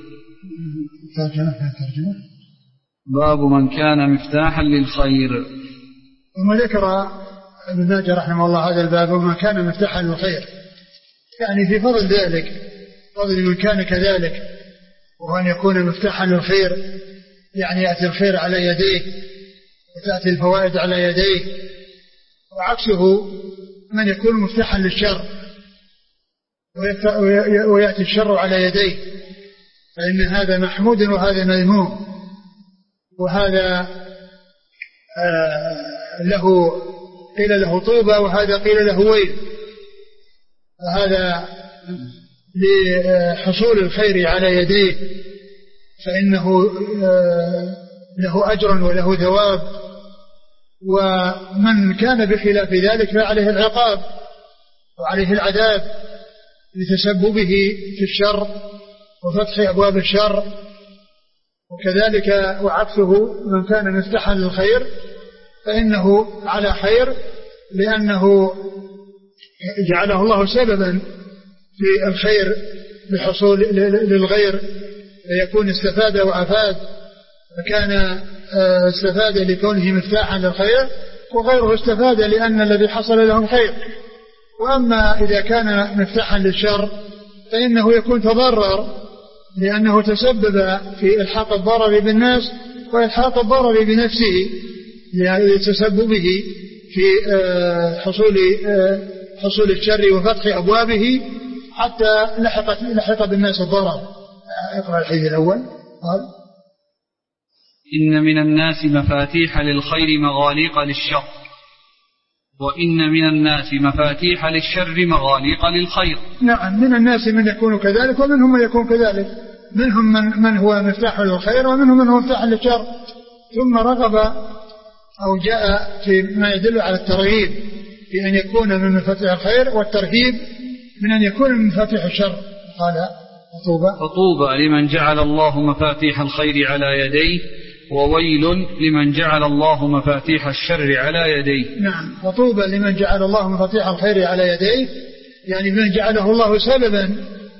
باب من كان مفتاحا للخير. ثم ذكر ابن ماجه رحمه الله هذا الباب ومن كان مفتاحا للخير، يعني في فضل ذلك، فضل من كان كذلك، وأن يكون مفتاحا للخير، يعني يأتي الخير على يديه وتأتي الفوائد على يديه، وعكسه من يكون مفتاحا للشر ويأتي الشر على يديه، فإن هذا محمود وهذا مذموم، وهذا قيل له طوبى وهذا قيل له ويل، وهذا لحصول الخير على يديه فإنه له أجر وله ثواب، ومن كان بخلاف ذلك فعليه العقاب وعليه العذاب لتسببه في الشر وفتح أبواب الشر. وكذلك وعكسه من كان مفتاحا للخير فإنه على خير، لأنه جعله الله سببا في الخير بحصول للغير فيكون استفاد وأفاد، فكان استفاد لكونه مفتاحا للخير، وغيره استفاد لأن الذي حصل لهم خير. وأما إذا كان مفتاحا للشر فإنه يكون تضرر، لأنه تسبب في إلحاق الضرر بالناس وإلحاق الضرر بنفسه لتسببه في حصول الشر وفتح أبوابه حتى لحق بالناس الضرر. اقرأ الحديث الأول. قال إن من الناس مفاتيح للخير مغاليق للشر وإن من الناس مفاتيح للشر مغاليق للخير. نعم، من الناس من يكون كذلك ومنهم من يكون كذلك، منهم من هو مفتاح للخير ومنهم من هو مفتاح للشر. ثم رغب أو جاء في ما يدل على الترغيب في أن يكون من مفاتيح الخير، والترهيب من أن يكون من مفاتيح الشر. قال فطوبى لمن جعل الله مفاتيح الخير على يديه وويل لمن جعل الله مفاتيح الشر على يديه. نعم، فطوبى لمن جعل الله مفاتيح الخير على يديه، يعني من جعله الله سببا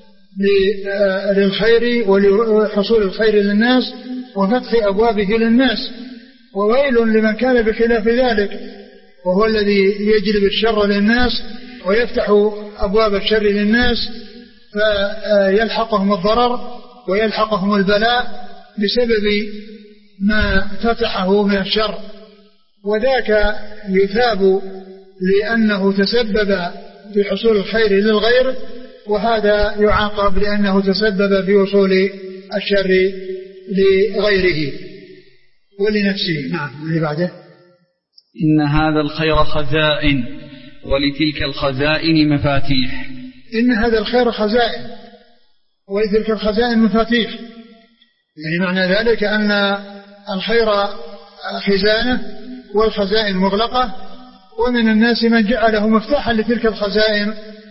للخير ولحصول الخير للناس وفتح أبوابه للناس. وويل لمن كان بخلاف ذلك، وهو الذي يجلب الشر للناس ويفتح أبواب الشر للناس فيلحقهم الضرر ويلحقهم البلاء بسبب ما فتحه من الشر، وذاك يثاب لأنه تسبب في حصول الخير للغير، وهذا يعاقب لأنه تسبب في وصول الشر لغيره ولنفسه. نعم، اللي بعده إن هذا الخير خزائن ولتلك الخزائن مفاتيح. إن هذا الخير خزائن ولتلك الخزائن مفاتيح، يعني معنى ذلك أن الخير خزانة والخزائن مغلقة، ومن الناس من جعله مفتاحا لتلك الخزائن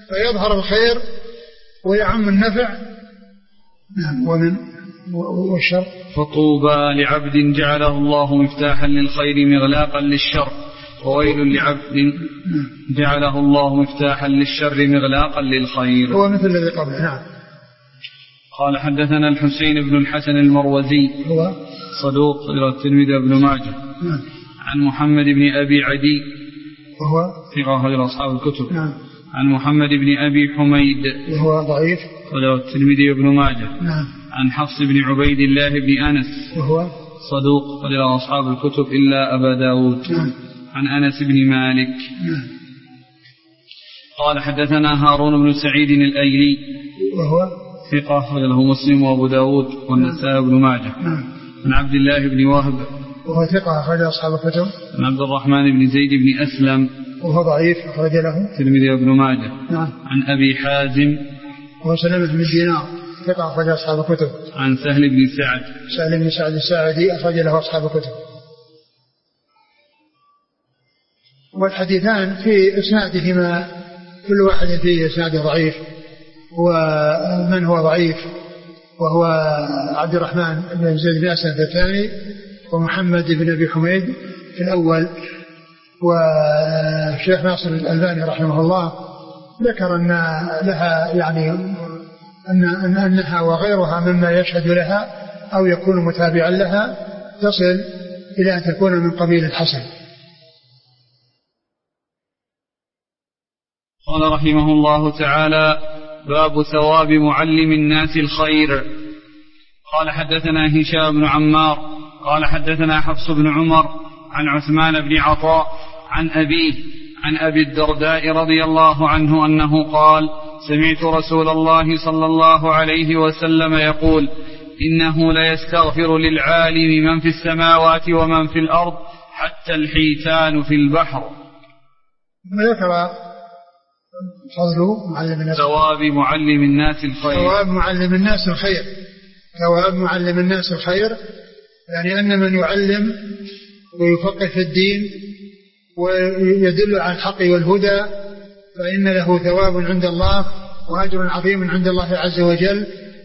فيظهر الخير ويعم النفع. نعم. والشر فطوبى لعبد جعله الله مفتاحا للخير مغلاقا للشر، وويل لعبد جعله الله مفتاحا للشر مغلاقا للخير. هو مثل الذي قبله. نعم. قال حدثنا الحسين بن الحسن المروزي هو صدوق إلى الترمذي وابن ماجه. نعم. عن محمد بن أبي عدي وهو ثقة غير أصحاب الكتب. نعم. عن محمد بن أبي حميد وهو ضعيف وله الترمذي وابن ماجه. نعم. عن حفص بن عبيد الله بن أنس وهو صدوق وله أصحاب الكتب إلا أبا داود. نعم. عن أنس بن مالك. نعم. قال حدثنا هارون بن سعيد الأيلي وهو ثقة وله مسلم وأبو داود والنسائي وابن ماجه. نعم. عن عبد الله بن وهب وهو ثقة أخرج أصحاب الكتب. عن عبد الرحمن بن زيد بن أسلم وهو ضعيف أخرج له الترمذي وابن ماجه. نعم. عن أبي حازم وهو سلمة بن دينار ثقة أخرج أصحاب الكتب. عن سهل بن سعد الساعدي أخرج له أصحاب الكتب. والحديثان في إسنادهما كل واحد فيه إسناد ضعيف، ومن هو ضعيف وهو عبد الرحمن بن زيد بن أسلم في الثاني، ومحمد بن أبي حميد في الأول. والشيخ ناصر الألباني رحمه الله ذكر أن لها يعني أنها وغيرها مما يشهد لها أو يكون متابعا لها تصل إلى أن تكون من قبيل الحسن. قال رحمه الله تعالى: باب ثواب معلم الناس الخير. قال حدثنا هشام بن عمار قال حدثنا حفص بن عمر عن عثمان بن عطاء عن أبيه عن أبي الدرداء رضي الله عنه أنه قال: سمعت رسول الله صلى الله عليه وسلم يقول: إنه ليستغفر للعالم من في السماوات ومن في الأرض حتى الحيتان في البحر. ذكر فضل معلم الناس، ثواب معلم الناس الخير. ثواب معلم الناس الخير، ثواب معلم الناس الخير، يعني أن من يعلم ويفقه في الدين ويدل على الحق والهدى فإن له ثواب عند الله وأجر عظيم عند الله عز وجل.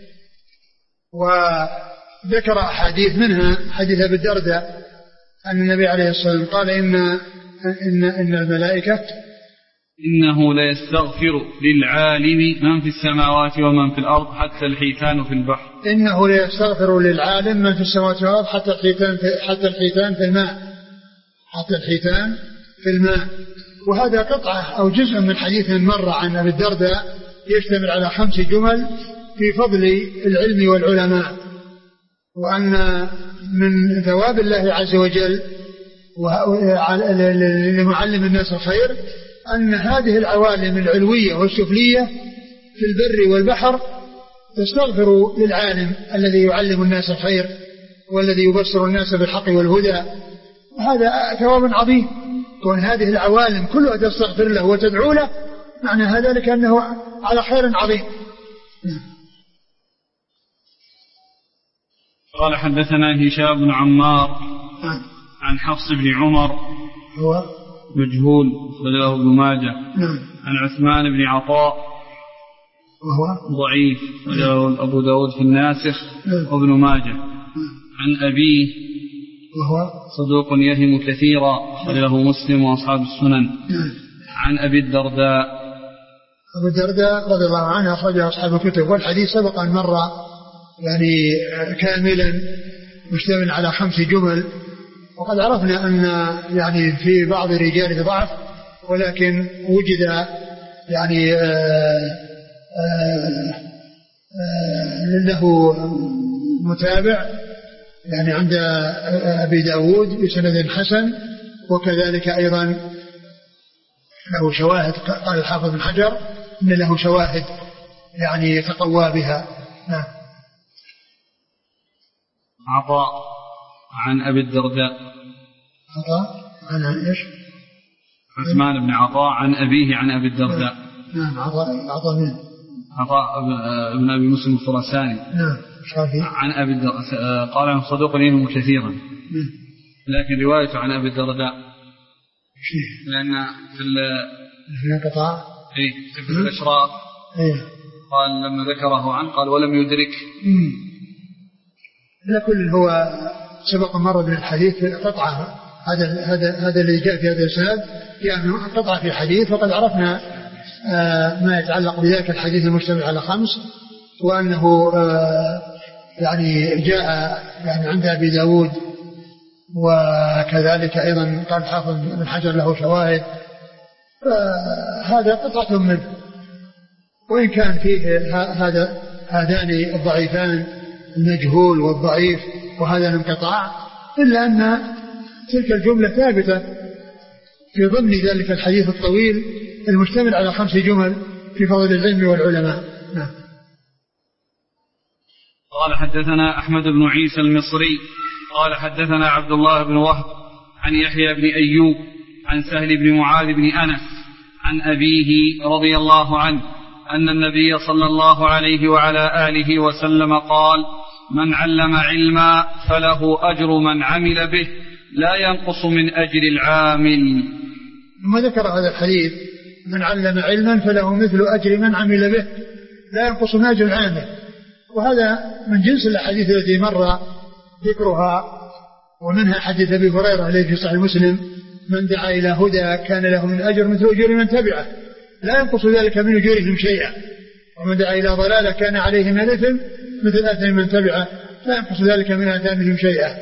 وذكر أحاديث منها حديث أبي الدرداء أن النبي عليه الصلاة والسلام قال إن الملائكة إنه ليستغفر للعالم من في السماوات ومن في الأرض حتى الحيتان في البحر. إنه ليستغفر للعالم من في السماوات والأرض حتى الحيتان في الماء، حتى الحيتان في الماء. وهذا قطعة أو جزء من حديث مر عن أبي الدرداء يشتمل على 5 جمل في فضل العلم والعلماء، وأن من ثواب الله عز وجل لمعلم الناس الخير أن هذه العوالم العلوية والسفلية في البر والبحر تستغفر للعالم الذي يعلم الناس الخير والذي يبصر الناس بالحق والهدى. وهذا ثواب عظيم، وأن هذه العوالم كلها تستغفر له وتدعو له، معنى هذا لك أنه على خير عظيم. قال حدثنا هشام بن عمار عن حفص بن عمر هو مجهول وله ابن ماجه. عن عثمان بن عطاء وهو ضعيف وله أبو داود في الناسخ وابن ماجه. عن أبيه وهو صدوق يهم كثيرا وله مسلم وأصحاب السنن. عن أبي الدرداء أبو الدرداء رضي الله عنه أخرج أصحاب الكتب. والحديث سبق أن مر يعني كاملا مشتمل على 5 جمل، وقد عرفنا أن يعني في بعض الرجال ضعف، ولكن وجد يعني له متابع يعني عند أبي داود بسند حسن، وكذلك أيضا له شواهد. قال الحافظ بن حجر إن له شواهد يعني تقوى بها. نعم. عطاء عن أبي الدرداء. عطاء عن إيش؟ عثمان بن عطاء عن أبيه عن أبي الدرداء. نعم. عطاء مين؟ عطاء ابن أبي مسلم الخراساني. نعم. عن أبي الدرداء قال عن صدوق يهم كثيرا، لكن روايته عن أبي الدرداء لأن في انقطاع. في الأشراف قال لما ذكره عنه قال ولم يدرك. لكل هو سبق مرة بالحديث قطعة، هذا اللي جاء في هذا الإسناد يعني قطعة في حديث، وقد عرفنا ما يتعلق بذلك الحديث المشتمل على 5، وأنه يعني جاء يعني عند أبي داود، وكذلك أيضا قال حافظ بن حجر له شواهد، فهذا قطعة منه، وإن كان فيه هذان الضعيفان المجهول والضعيف وهذا الانقطاع، إلا أن تلك الجملة ثابتة في ضمن ذلك الحديث الطويل المشتمل على 5 جمل في فضل العلم والعلماء. نعم. قال حدثنا أحمد بن عيسى المصري قال حدثنا عبد الله بن وهب عن يحيى بن أيوب عن سهل بن معاذ بن أنس عن أبيه رضي الله عنه أن النبي صلى الله عليه وعلى آله وسلم قال: من علم علما فله أجر من عمل به لا ينقص من أجر العامل. ثم ذكر هذا الحديث: من علم علما فله مثل أجر من عمل به لا ينقص من أجر العامل، وهذا من جنس الأحاديث التي مر ذكرها، ومنها حديث أبي هريرة الذي في صحيح مسلم: من دعا إلى هدى كان له من أجر مثل أجر من تبعه لا ينقص ذلك من أجورهم شيئا، ومن دعا إلى ضلالة كان عليه من الإثم مثل أثم من تبعه لا ينقص ذلك من آثامهم شيئا.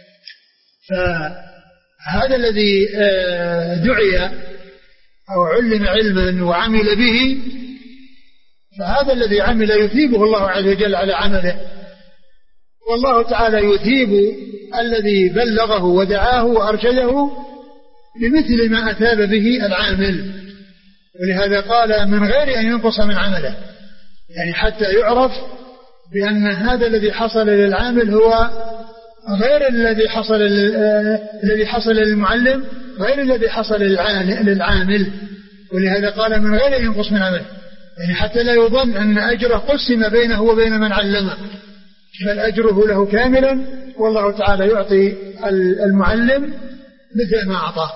فهذا الذي دعي أو علم علما وعمل به، فهذا الذي عمل يثيبه الله عز وجل على عمله، والله تعالى يثيب الذي بلغه ودعاه وأرشده بمثل ما أثاب به العامل، ولهذا قال: من غير أن ينقص من عمله، يعني حتى يعرف بأن هذا الذي حصل للعامل هو غير الذي حصل للمعلم، غير الذي حصل للعامل، ولهذا قال: من غير أن ينقص من عمله، يعني حتى لا يظن أن أجره قسم بينه وبين من علمه، بل أجره له كاملا، والله تعالى يعطي المعلم مثل ما أعطاه.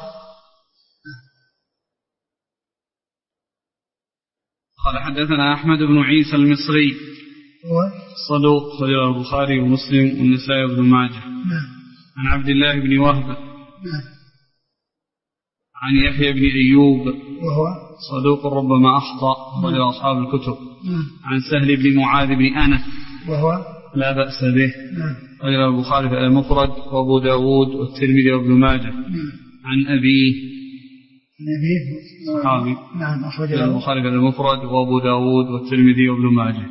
قال حدثنا أحمد بن عيسى المصري صدوق خرج البخاري ومسلم والنسائي وابن ماجه. عن عبد الله بن وهب عن يحيى بن أيوب وهو صدوق ربما أخطأ خرج أصحاب الكتب. عن سهل بن معاذ بن أنس وهو لا بأس به خرج البخاري في المفرد وأبو داود والترمذي وابن ماجه. عن أبيه صحابي أخرج البخاري في المفرد وأبو داود والترمذي وابن ماجه.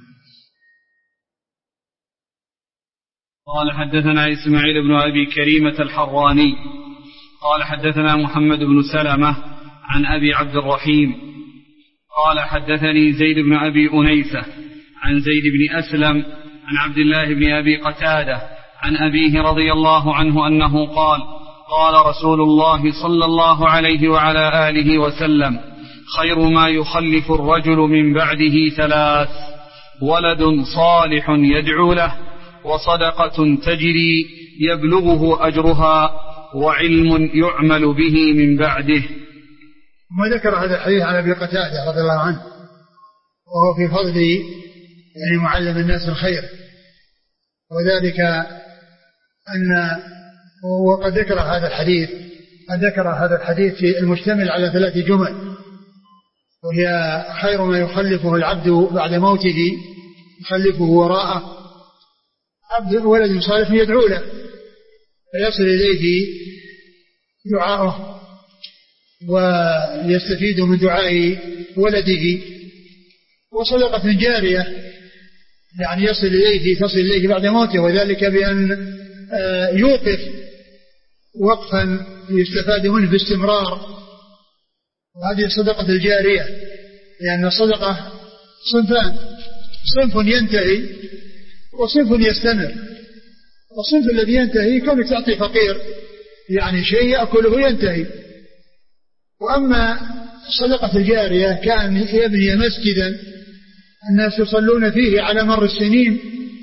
قال حدثنا إسماعيل بن أبي كريمة الحراني قال حدثنا محمد بن سلمة عن أبي عبد الرحيم قال حدثني زيد بن أبي أنيسة عن زيد بن أسلم عن عبد الله بن أبي قتادة عن أبيه رضي الله عنه أنه قال: قال رسول الله صلى الله عليه وعلى آله وسلم: خير ما يخلف الرجل من بعده 3: ولد صالح يدعو له، وصدقة تجري يبلغه أجرها، وعلم يعمل به من بعده. ما ذكر هذا الحديث عن أبي قتادة رضي الله عنه، وهو في فضل يعني معلم الناس الخير، وذلك أن وقد ذكر هذا الحديث في المشتمل على 3 جمل، وهي: خير ما يخلفه العبد بعد موته يخلفه وراءه ولد صالح يدعو له فيصل إليه دعاءه ويستفيد من دعاء ولده، وصدقة جارية يعني تصل إليه بعد موته، وذلك بأن يوقف وقفا يستفاد منه باستمرار، وهذه الصدقة الجارية، لأن الصدقة صنفان: صنف ينتهي وصنف يستمر. والصنف الذي ينتهي كونك تعطي فقير يعني شيء يأكله ينتهي، وأما الصدقة الجارية كان يبني مسجدا الناس يصلون فيه على مر السنين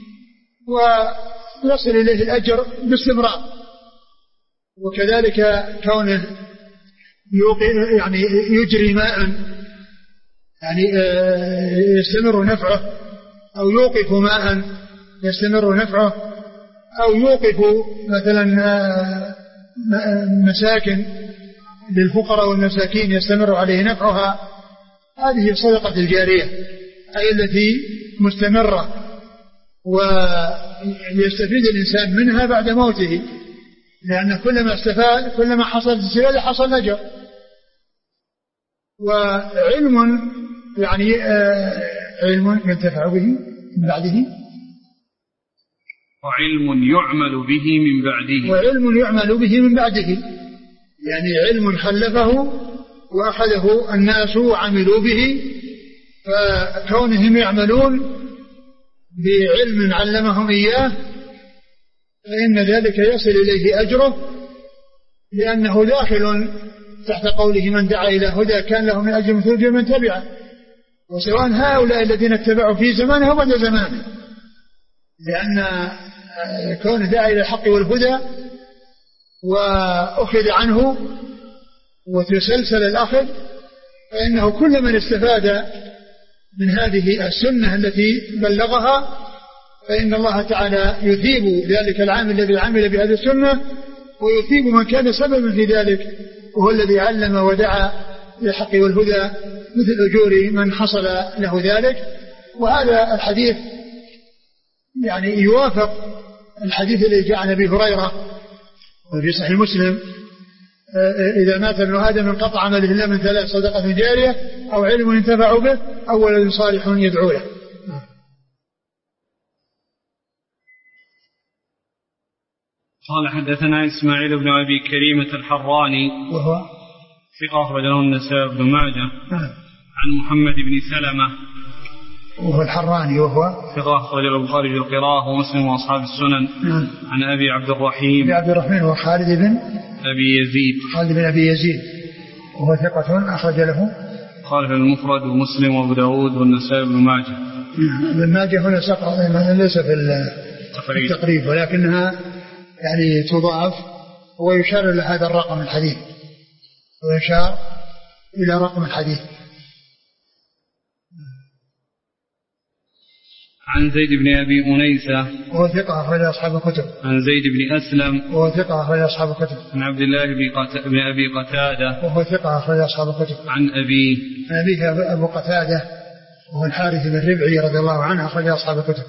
ويصل إليه الأجر باستمرار، وكذلك كونه يعني يجري ماء يعني يستمر نفعه، أو يوقف ماء يستمر نفعه، أو يوقف مثلا مساكن للفقراء والمساكين يستمر عليه نفعها. هذه الصدقة الجارية أي التي مستمرة ويستفيد الإنسان منها بعد موته، لأن كلما استفاد كلما حصل استفادة حصل أجر. وعلم يعني علم ينتفع به من بعده، وعلم يعمل به من بعده، وعلم يعمل به من بعده، يعني علم خلفه وأخذه الناس وعملوا به، فكونهم يعملون بعلم علمهم إياه فإن ذلك يصل إليه أجره، لأنه داخل تحت قوله من دعا إلى هدى كان له من أجر مثل أجر من تبعه، وسواء هؤلاء الذين اتبعوا في زمانه وبعد زمانه، لأن كون دعا إلى الحق والهدى وأخذ عنه وتسلسل الأخذ، فإنه كل من استفاد من هذه السنة التي بلغها فإن الله تعالى يثيب ذلك العامل الذي عمل بهذه السنة، ويثيب من كان سببا في ذلك وهو الذي علم ودعا للحق والهدى مثل أجور من حصل له ذلك. وهذا الحديث يعني يوافق الحديث الذي جاء عن أبي هريرة وفي صحيح مسلم: إذا مات ابن آدم انقطع عمله إلا من ثلاث: صدقة جارية أو علم ينتفع به أو ولد صالح يدعو له. قال حدثنا إسماعيل بن أبي كريمة الحراني وهو ثقة أخرج له النسائي بن ماجه عن محمد بن سلمة وهو الحراني وهو ثقة أخرج له البخاري في القراءة ومسلم وأصحاب السنن عن أبي عبد الرحيم هو خالد بن أبي يزيد وهو ثقة أخرج له خالد المفرد ومسلم وأبو داود والنسائي بن ماجه. ابن ماجه هنا ليس في التقريب ولكنها يعني تضاف، ويشار إلى هذا الرقم الحديث، ويشار إلى رقم الحديث. عن زيد بن أبي أنيسة وهو ثقة أخرج أصحاب الكتب. عن زيد بن أسلم وهو ثقة أخرج أصحاب الكتب. عن عبد الله بن أبي قتادة وهو ثقة أخرج أصحاب الكتب. عن أبيه أبو قتادة وهو الحارث بن ربعي رضي الله عنه أخرج أصحاب الكتب.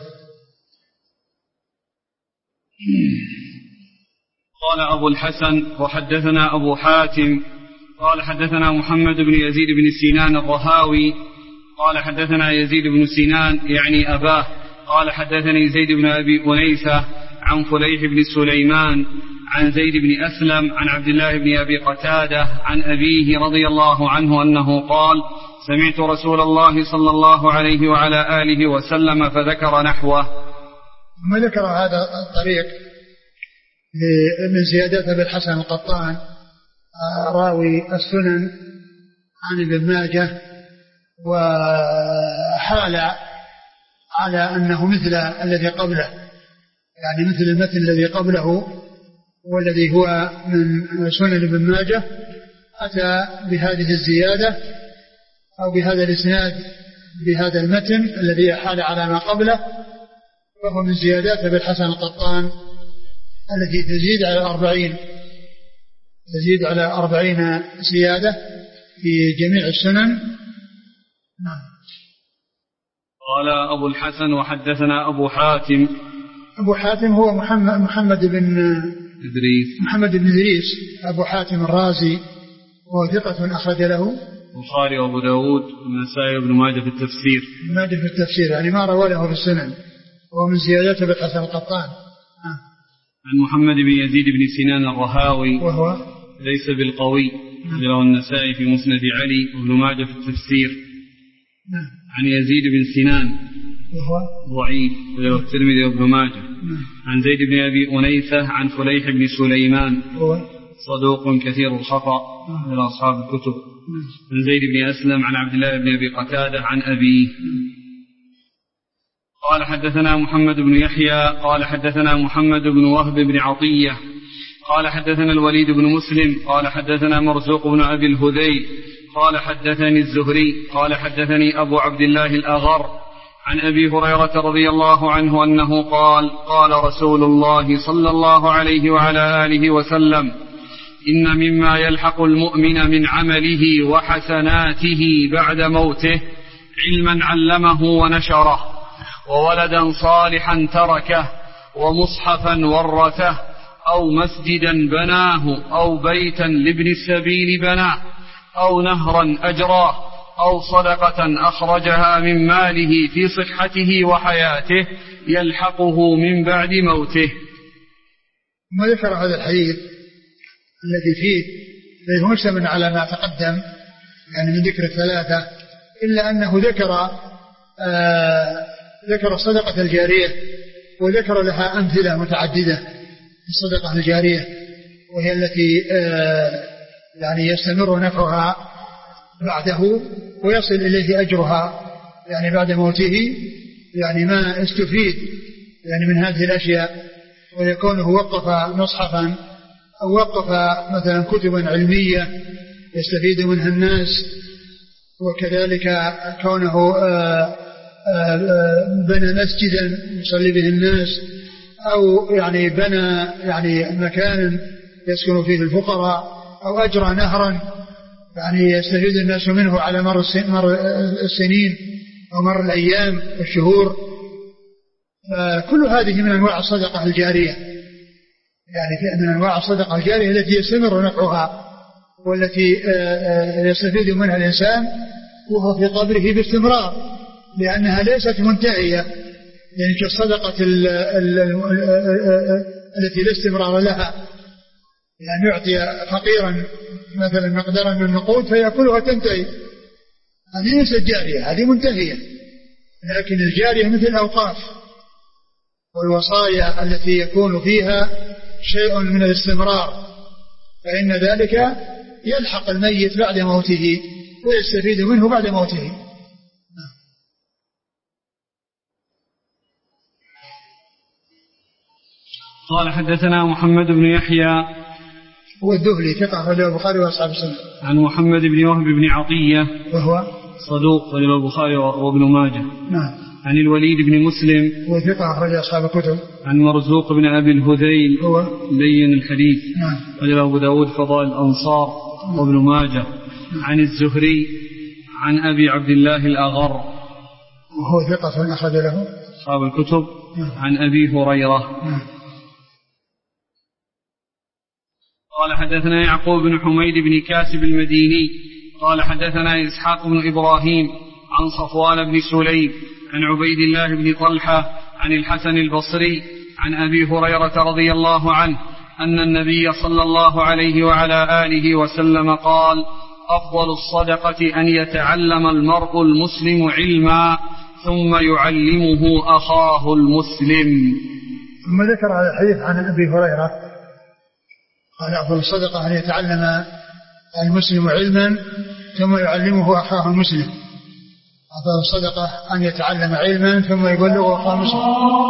قال أبو الحسن وحدثنا أبو حاتم قال حدثنا محمد بن يزيد بن سينان الرهاوي قال حدثنا يزيد بن سينان يعني أباه قال حدثني زيد بن أبي أنيسة عن فليح بن سليمان عن زيد بن أسلم عن عبد الله بن أبي قتادة عن أبيه رضي الله عنه أنه قال: سمعت رسول الله صلى الله عليه وعلى آله وسلم فذكر نحوه. ثم ذكر هذا الطريق من زيادات أبي الحسن القطان راوي السنن عن ابن ماجه، وحال على أنه مثل الذي قبله، يعني مثل المتن الذي قبله والذي هو من سنن ابن ماجه، أتى بهذه الزيادة أو بهذا الإسناد بهذا المتن الذي حال على ما قبله، وهو من زيادات أبي الحسن القطان التي تزيد على 40 زيادة في جميع السنن. قال أبو الحسن وحدثنا أبو حاتم هو محمد بن إدريس أبو حاتم الرازي، وهو ثقة أخرج له البخاري وأبو داود والنسائي وابن ماجه في التفسير. يعني ما روى له في السنن، ومن زيادته بالحسن القطان. عن محمد بن يزيد بن سينان الرهاوي وهو ليس بالقوي له النسائي في مسند علي وابن ماجه في التفسير. عن يزيد بن سينان وهو ضعيف له الترمذي وابن ماجه. عن زيد بن أبي أنيسة عن فليح بن سليمان هو صدوق كثير الخطأ من أصحاب الكتب. عن زيد بن أسلم عن عبد الله بن أبي قتادة عن أبيه. قال حدثنا محمد بن يحيى قال حدثنا محمد بن وهب بن عطية قال حدثنا الوليد بن مسلم قال حدثنا مرزوق بن أبي الهذيل قال حدثني الزهري قال حدثني أبو عبد الله الأغر عن أبي هريرة رضي الله عنه أنه قال قال رسول الله صلى الله عليه وعلى آله وسلم إن مما يلحق المؤمن من عمله وحسناته بعد موته علما علمه ونشره، وولدا صالحا تركه، ومصحفا ورثه، أو مسجدا بناه، أو بيتا لابن السبيل بناه، أو نهرا أجراه، أو صدقة أخرجها من ماله في صحته وحياته يلحقه من بعد موته. ما ذكر هذا الحديث الذي فيه فيه مشتمل على ما تقدم يعني من ذكر الثلاثة، إلا أنه ذكر الصدقة الجارية، وذكر لها أمثلة متعددة. الصدقة الجارية وهي التي يعني يستمر نفعها بعده ويصل إليه أجرها يعني بعد موته، يعني ما استفيد يعني من هذه الأشياء، ويكونه وقف مصحفا أو وقف مثلا كتبا علمية يستفيد منها الناس، وكذلك كونه بنى مسجدا يصلي به الناس، أو يعني بنى يعني مكانا يسكن فيه الفقراء، أو أجرى نهرا يعني يستفيد الناس منه على مر السنين أو مر الأيام والشهور. كل هذه من أنواع الصدقة الجارية، يعني من أنواع الصدقة الجارية التي يستمر نفعها والتي يستفيد منها الإنسان وهو في قبره باستمرار، لأنها ليست منتهية، يعني كالصدقة التي لا استمرار لها، يعني يعطي فقيرا مثلا مقدارا من النقود فيأكلها تنتهي، هذه ليست جارية، هذه منتهية. لكن الجارية مثل الأوقاف والوصايا التي يكون فيها شيء من الاستمرار، فإن ذلك يلحق الميت بعد موته ويستفيد منه بعد موته. قال حدثنا محمد بن يحيى والذهلي ثقة أخرجه البخاري وأصحاب السنة. عن محمد بن وهب بن عطية وهو صدوق أخرجه البخاري وابن ماجه. نعم. عن الوليد بن مسلم وثقة أخرج أصحاب الكتب. عن مرزوق بن أبي الهذيل هو لين الحديث. نعم. أخرجه أبو داود فضائل الأنصار وابن ماجه. عن الزهري عن أبي عبد الله الأغر وهو ثقة أخرج له أصحاب الكتب. عن أبي هريرة. قال حدثنا يعقوب بن حميد بن كاسب المديني قال حدثنا إسحاق بن إبراهيم عن صفوان بن سليم عن عبيد الله بن طلحة عن الحسن البصري عن أبي هريرة رضي الله عنه أن النبي صلى الله عليه وعلى آله وسلم قال أفضل الصدقة أن يتعلم المرء المسلم علما ثم يعلمه أخاه المسلم. ثم ذكر هذا الحديث عن أبي هريرة قال أفضل الصدقة أن يتعلم المسلم علما ثم يعلمه أخاه المسلم. أفضل الصدقة أن يتعلم علما ثم يبلغه أخاه المسلم.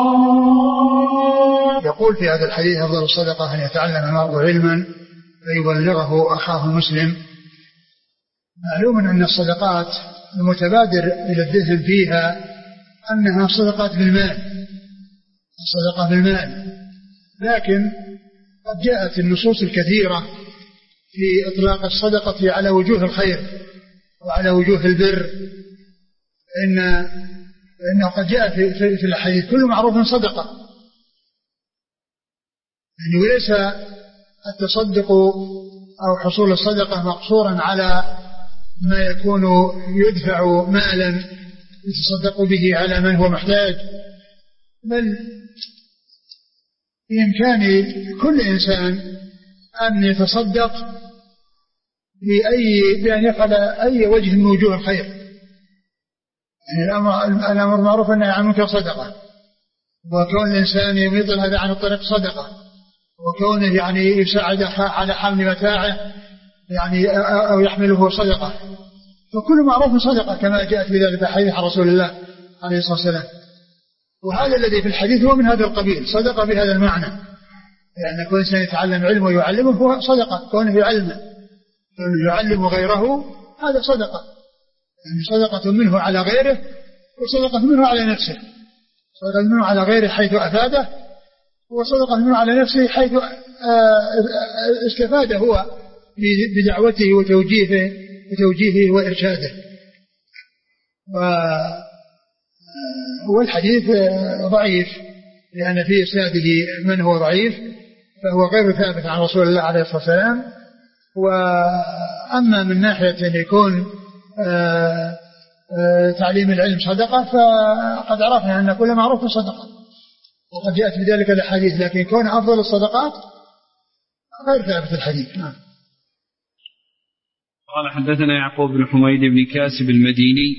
يقول في هذا الحديث أفضل الصدقة أن يتعلم المرء علما فيبلغه أخاه المسلم. معلوم أن الصدقات المتبادر إلى الذهن فيها أنها صدقات بالمال، الصدقة بالمال، لكن قد جاءت النصوص الكثيرة في إطلاق الصدقة على وجوه الخير وعلى وجوه البر، إنه قد جاء في الحديث كل معروف صدقة، يعني وليس التصدق أو حصول الصدقة مقصورا على ما يكون يدفع مالا يتصدق به على من هو محتاج، بل بإمكان كل إنسان أن يتصدق بأن يفعل أي وجه من وجوه الخير. يعني الأمر معروف أنه عن منكر صدقة، وكون الإنسان يميط الأذى عن الطريق صدقة، وكونه يعني يساعد على حمل متاعه يعني أو يحمله صدقة، فكل معروف صدقة كما جاءت في ذلك الحديث عن رسول الله عليه الصلاة والسلام. وهذا الذي في الحديث هو من هذا القبيل، صدقة بهذا المعنى، لأن كل إنسان يتعلم علم ويعلمه هو صدقة، كونه يعلم غيره هذا صدقة، يعني صدقة منه على غيره وصدقة منه على نفسه، صدقة منه على غيره حيث أفاده، وصدقة منه على نفسه حيث استفاد هو بدعوته وتوجيهه وإرشاده. والحديث ضعيف لأن في إسناده من هو ضعيف فهو غير ثابت عن رسول الله عليه الصلاة والسلام. وأما من ناحية أن يكون تعليم العلم صدقة فقد عرفنا أن كل معروف صدقة، وقد جاءت بذلك الحديث، لكن كون أفضل الصدقات غير ثابت الحديث. نعم. قال حدثنا يعقوب بن حميد بن كاسب المديني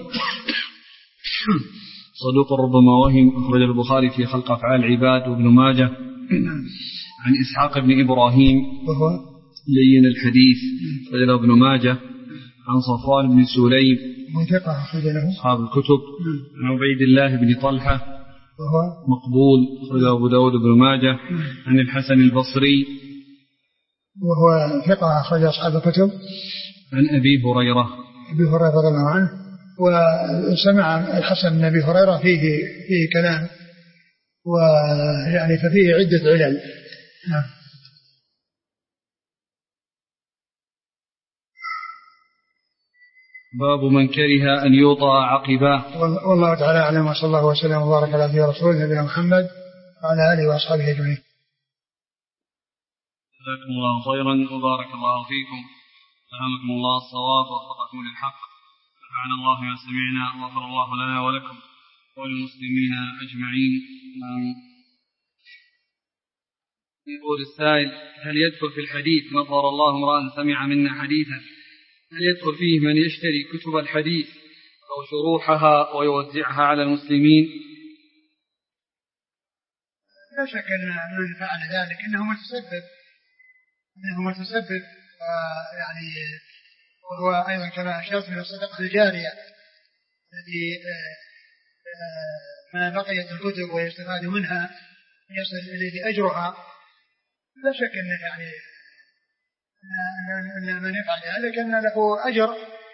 صدوق ربما وهم، أخرج البخاري في خلق أفعال العباد وابن ماجه عن إسحاق بن إبراهيم لين الحديث أخرج ابن ماجه عن صفوان بن سليم أصحاب الكتب عن عبيد الله بن طلحة مقبول أخرج أبو داود بن ماجه عن الحسن البصري وهو ثقة أخرج أصحاب الكتب عن أبي هريرة رضي الله عنه. وسمع الحسن بن أبي هريرة فيه كلام، ويعني ففيه عدة علل. نعم. باب من كره أن يوطأ عقباه. والله تعالى أعلم، وصلى الله وسلم وبارك على نبينا رسوله نبينا محمد وعلى آله وأصحابه أجمعين. جزاكم الله خيرا وبارك الله فيكم، فهمكم الله الصواب ووفقكم للحق، نفعنا الله ما سمعنا وغفر الله لنا ولكم وللمسلمين أجمعين. يقول السائل: هل يدخل في الحديث نظر الله امرأ سمع منا حديثا، هل يدخل فيه من يشتري كتب الحديث أو شروحها ويوزعها على المسلمين؟ لا شك أن من فعل ذلك إنه متسبب يعني، وهو أيضا كما أشرت من الصدقة الجارية التي ما بقيت الكتب ويستفاد منها يصل إليه أجرها. لا شك أن يعني أن من يفعل ذلك أن له أجر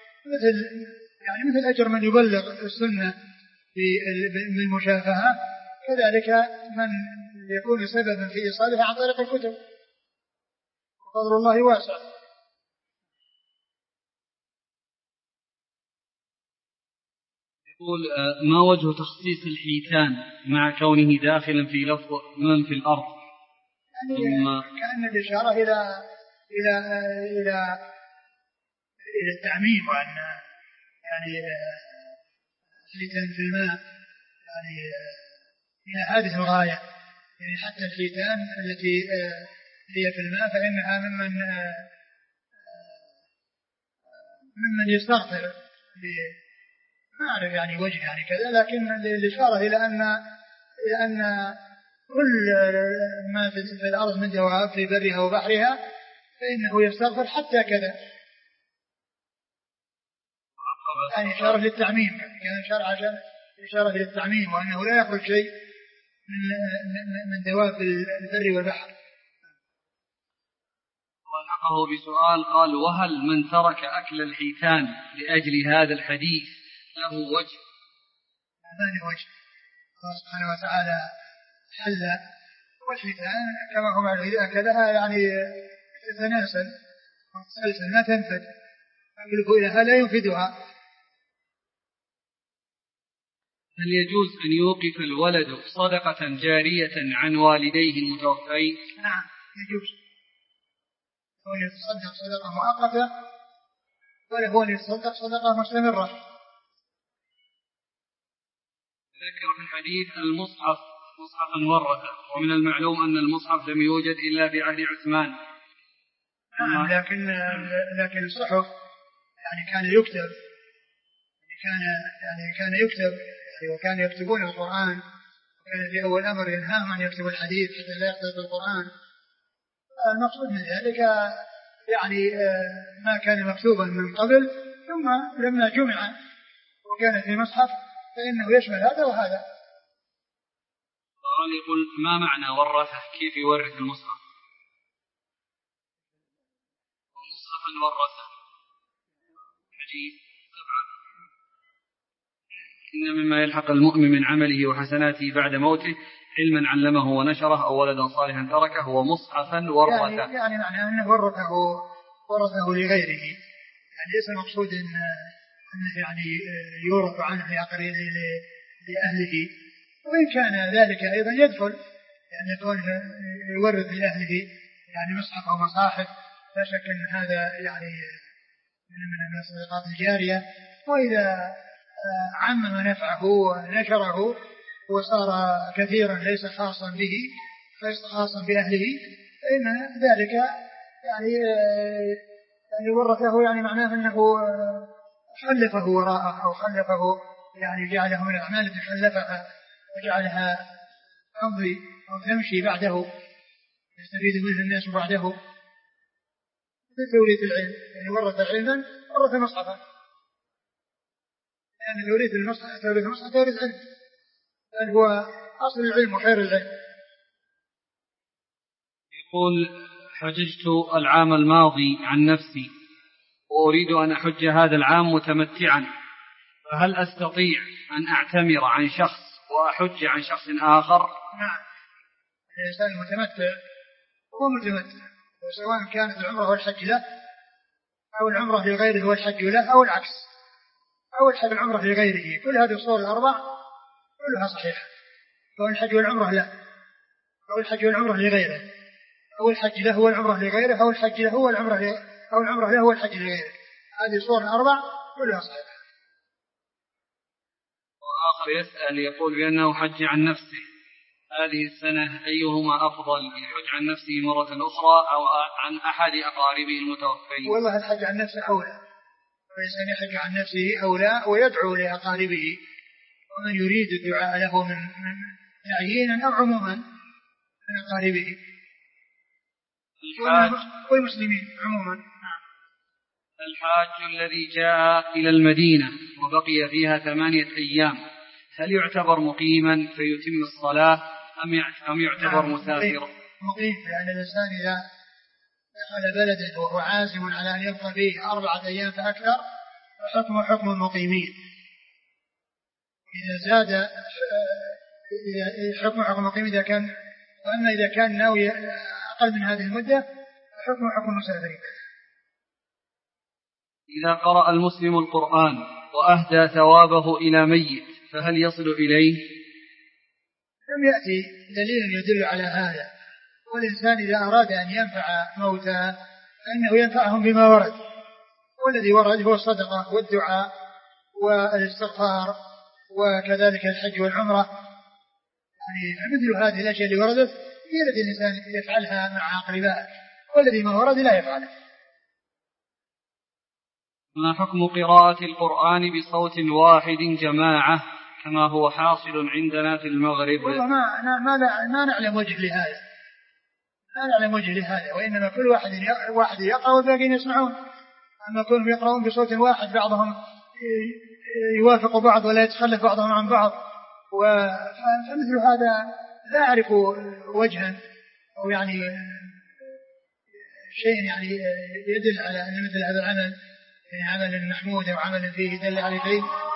مثل أجر من يبلغ السنة بالمشافهة، كذلك من يكون سببا في إيصالها عن طريق الكتب، وفضل الله واسع. يقول: ما وجه تخصيص الحيتان مع كونه داخلا في لفظ من في الأرض؟ يعني كأن الإشارة إلى التعميم، وأن يعني الحيتان في الماء يعني إلى هذه الغاية، يعني حتى الحيتان التي هي في الماء فإنها ممن يستغفر، ما أعرف يعني وجه يعني كذا، لكن الإشارة إلى أن كل ما في الأرض من دواب في برها وبحرها فإنه يستغفر حتى كذا، يعني إشارة للتعميم، كان شرع عشان إشارة للتعميم، وأنه لا يخرج شيء من دواب البر والبحر. ولحقه بسؤال قال: وهل من ترك أكل الحيتان لأجل هذا الحديث له وجه؟ ما له وجه. الله سبحانه وتعالى حل، والحيتان كما هو معلوم إذا أكلها يعني تتناسل وتسلسل ما تنفد، أكله إليها لا ينفدها. هل يجوز أن يوقف الولد صدقة جارية عن والديه المتوفين؟ نعم يجوز، هو يتصدق صدقة مؤقتة ولا هو يتصدق صدقة مستمرة. ذكر في الحديث المصحف مصحفا ورثه، ومن المعلوم أن المصحف لم يوجد إلا في عهد عثمان. نعم، لكن الصحف يعني كان يكتب، كان يكتب يعني، وكان يكتبون القرآن، وكان في أول أمر ينهاهم أن يكتبوا الحديث حتى لا يختلط القرآن. المقصود من ذلك يعني ما كان مكتوبا من قبل ثم لما جمع وكان في مصحف فإنه يشمل هذا وهذا. قال: يقول: ما معنى ورثه؟ كيف يورث المصحف؟ مصحفا ورثه عجيب. إن مما يلحق المؤمن من عمله وحسناته بعد موته علما علمه ونشره أو ولدا صالحا تركه ومصحفا ورثه. يعني معنى أنه ورثه لغيره، يعني ليس المقصود أنه يعني يورث عنه لأهله، وإن كان ذلك أيضا يدخل، يعني يكون يورث لأهله يعني مصحف أو مصاحف، لا شك أن هذا يعني من الصدقات الجارية. وإذا عمم نفعه ونشره وصار كثيرا ليس خاصا به ليس خاصا بأهله، فإن ذلك يعني ورثه، يعني معناه أنه خلفه وراءه أو خلفه، يعني جعله من الأعمال التي خلفها وجعلها تمضي أو تمشي بعده يستفيد منه الناس بعده. مثل توريث العلم، يعني ورث علما ورث مصحفا، يعني توريث المصحف توريث علم، بل هو أصل العلم وخير العلم. يقول: حججت العام الماضي عن نفسي وأريد أن أحج هذا العام متمتعا، فهل أستطيع أن أعتمر عن شخص وأحج عن شخص آخر؟ نعم، الإنسان المتمتع هو متمتع، وسواء كانت العمرة والحج له أو العمرة لغيره والحج له أو العكس، أو الحج العمرة لغيره، كل هذه الصور الأربع كلها صحيحة، أو الحج والعمرة له أو الحج والعمرة لغيره، أو الحج له والعمرة لغيره، أو الحج له والعمرة أو العمرة له والحج لغيره، هذه الصور الأربع كلها صحيحة. وآخر يسأل يقول بأنه حج عن نفسه هذه السنة، أيهما أفضل، يحج عن نفسه مرة أخرى أو عن أحد أقاربه المتوفين؟ والله الحج عن نفسه أولى، والإنسان يحج عن نفسه أولى ويدعو لأقاربه ومن يريد الدعاء له من تعيينا أو عموما من أقاربه والمسلمين عموما. الحاج الذي جاء إلى المدينة وبقي فيها 8 أيام هل يعتبر مقيما فيتم الصلاة أم يعتبر مسافرا؟ مقيم، لأن الإنسان إذا دخل بلدا وهو عازم على أن يبقى فيه 4 أيام فأكثر فحكمه حكم المقيمين. إذا زاد حكم حكم المقيم إذا كان، وأما إذا كان ناوي أقل من هذه المدة فحكم حكم المسافرين. إذا قرأ المسلم القرآن وأهدى ثوابه إلى ميت فهل يصل إليه؟ لم يأتي دليل يدل على هذا، والإنسان إذا أراد أن ينفع موتى فإنه ينفعهم بما ورد، والذي ورد هو الصدقة والدعاء والاستغفار وكذلك الحج والعمرة، يعني مثل هذه الأشياء اللي وردت هي التي الإنسان يفعلها مع أقربائه، والذي ما ورد لا يفعله. ما حكم قراءة القرآن بصوت واحد جماعة كما هو حاصل عندنا في المغرب؟ والله ما نعلم وجه لهذا، لا نعلم وجه لهذا، وإنما كل واحد يقرأ والباقين يسمعون. أما كلهم يقرؤون بصوت واحد بعضهم يوافق بعض ولا يتخلف بعضهم عن بعض، فمثل هذا لا أعرف وجها أو يعني شيء يعني يدل على أن مثل هذا العمل عمل محمود أو عمل فيه دل على خير.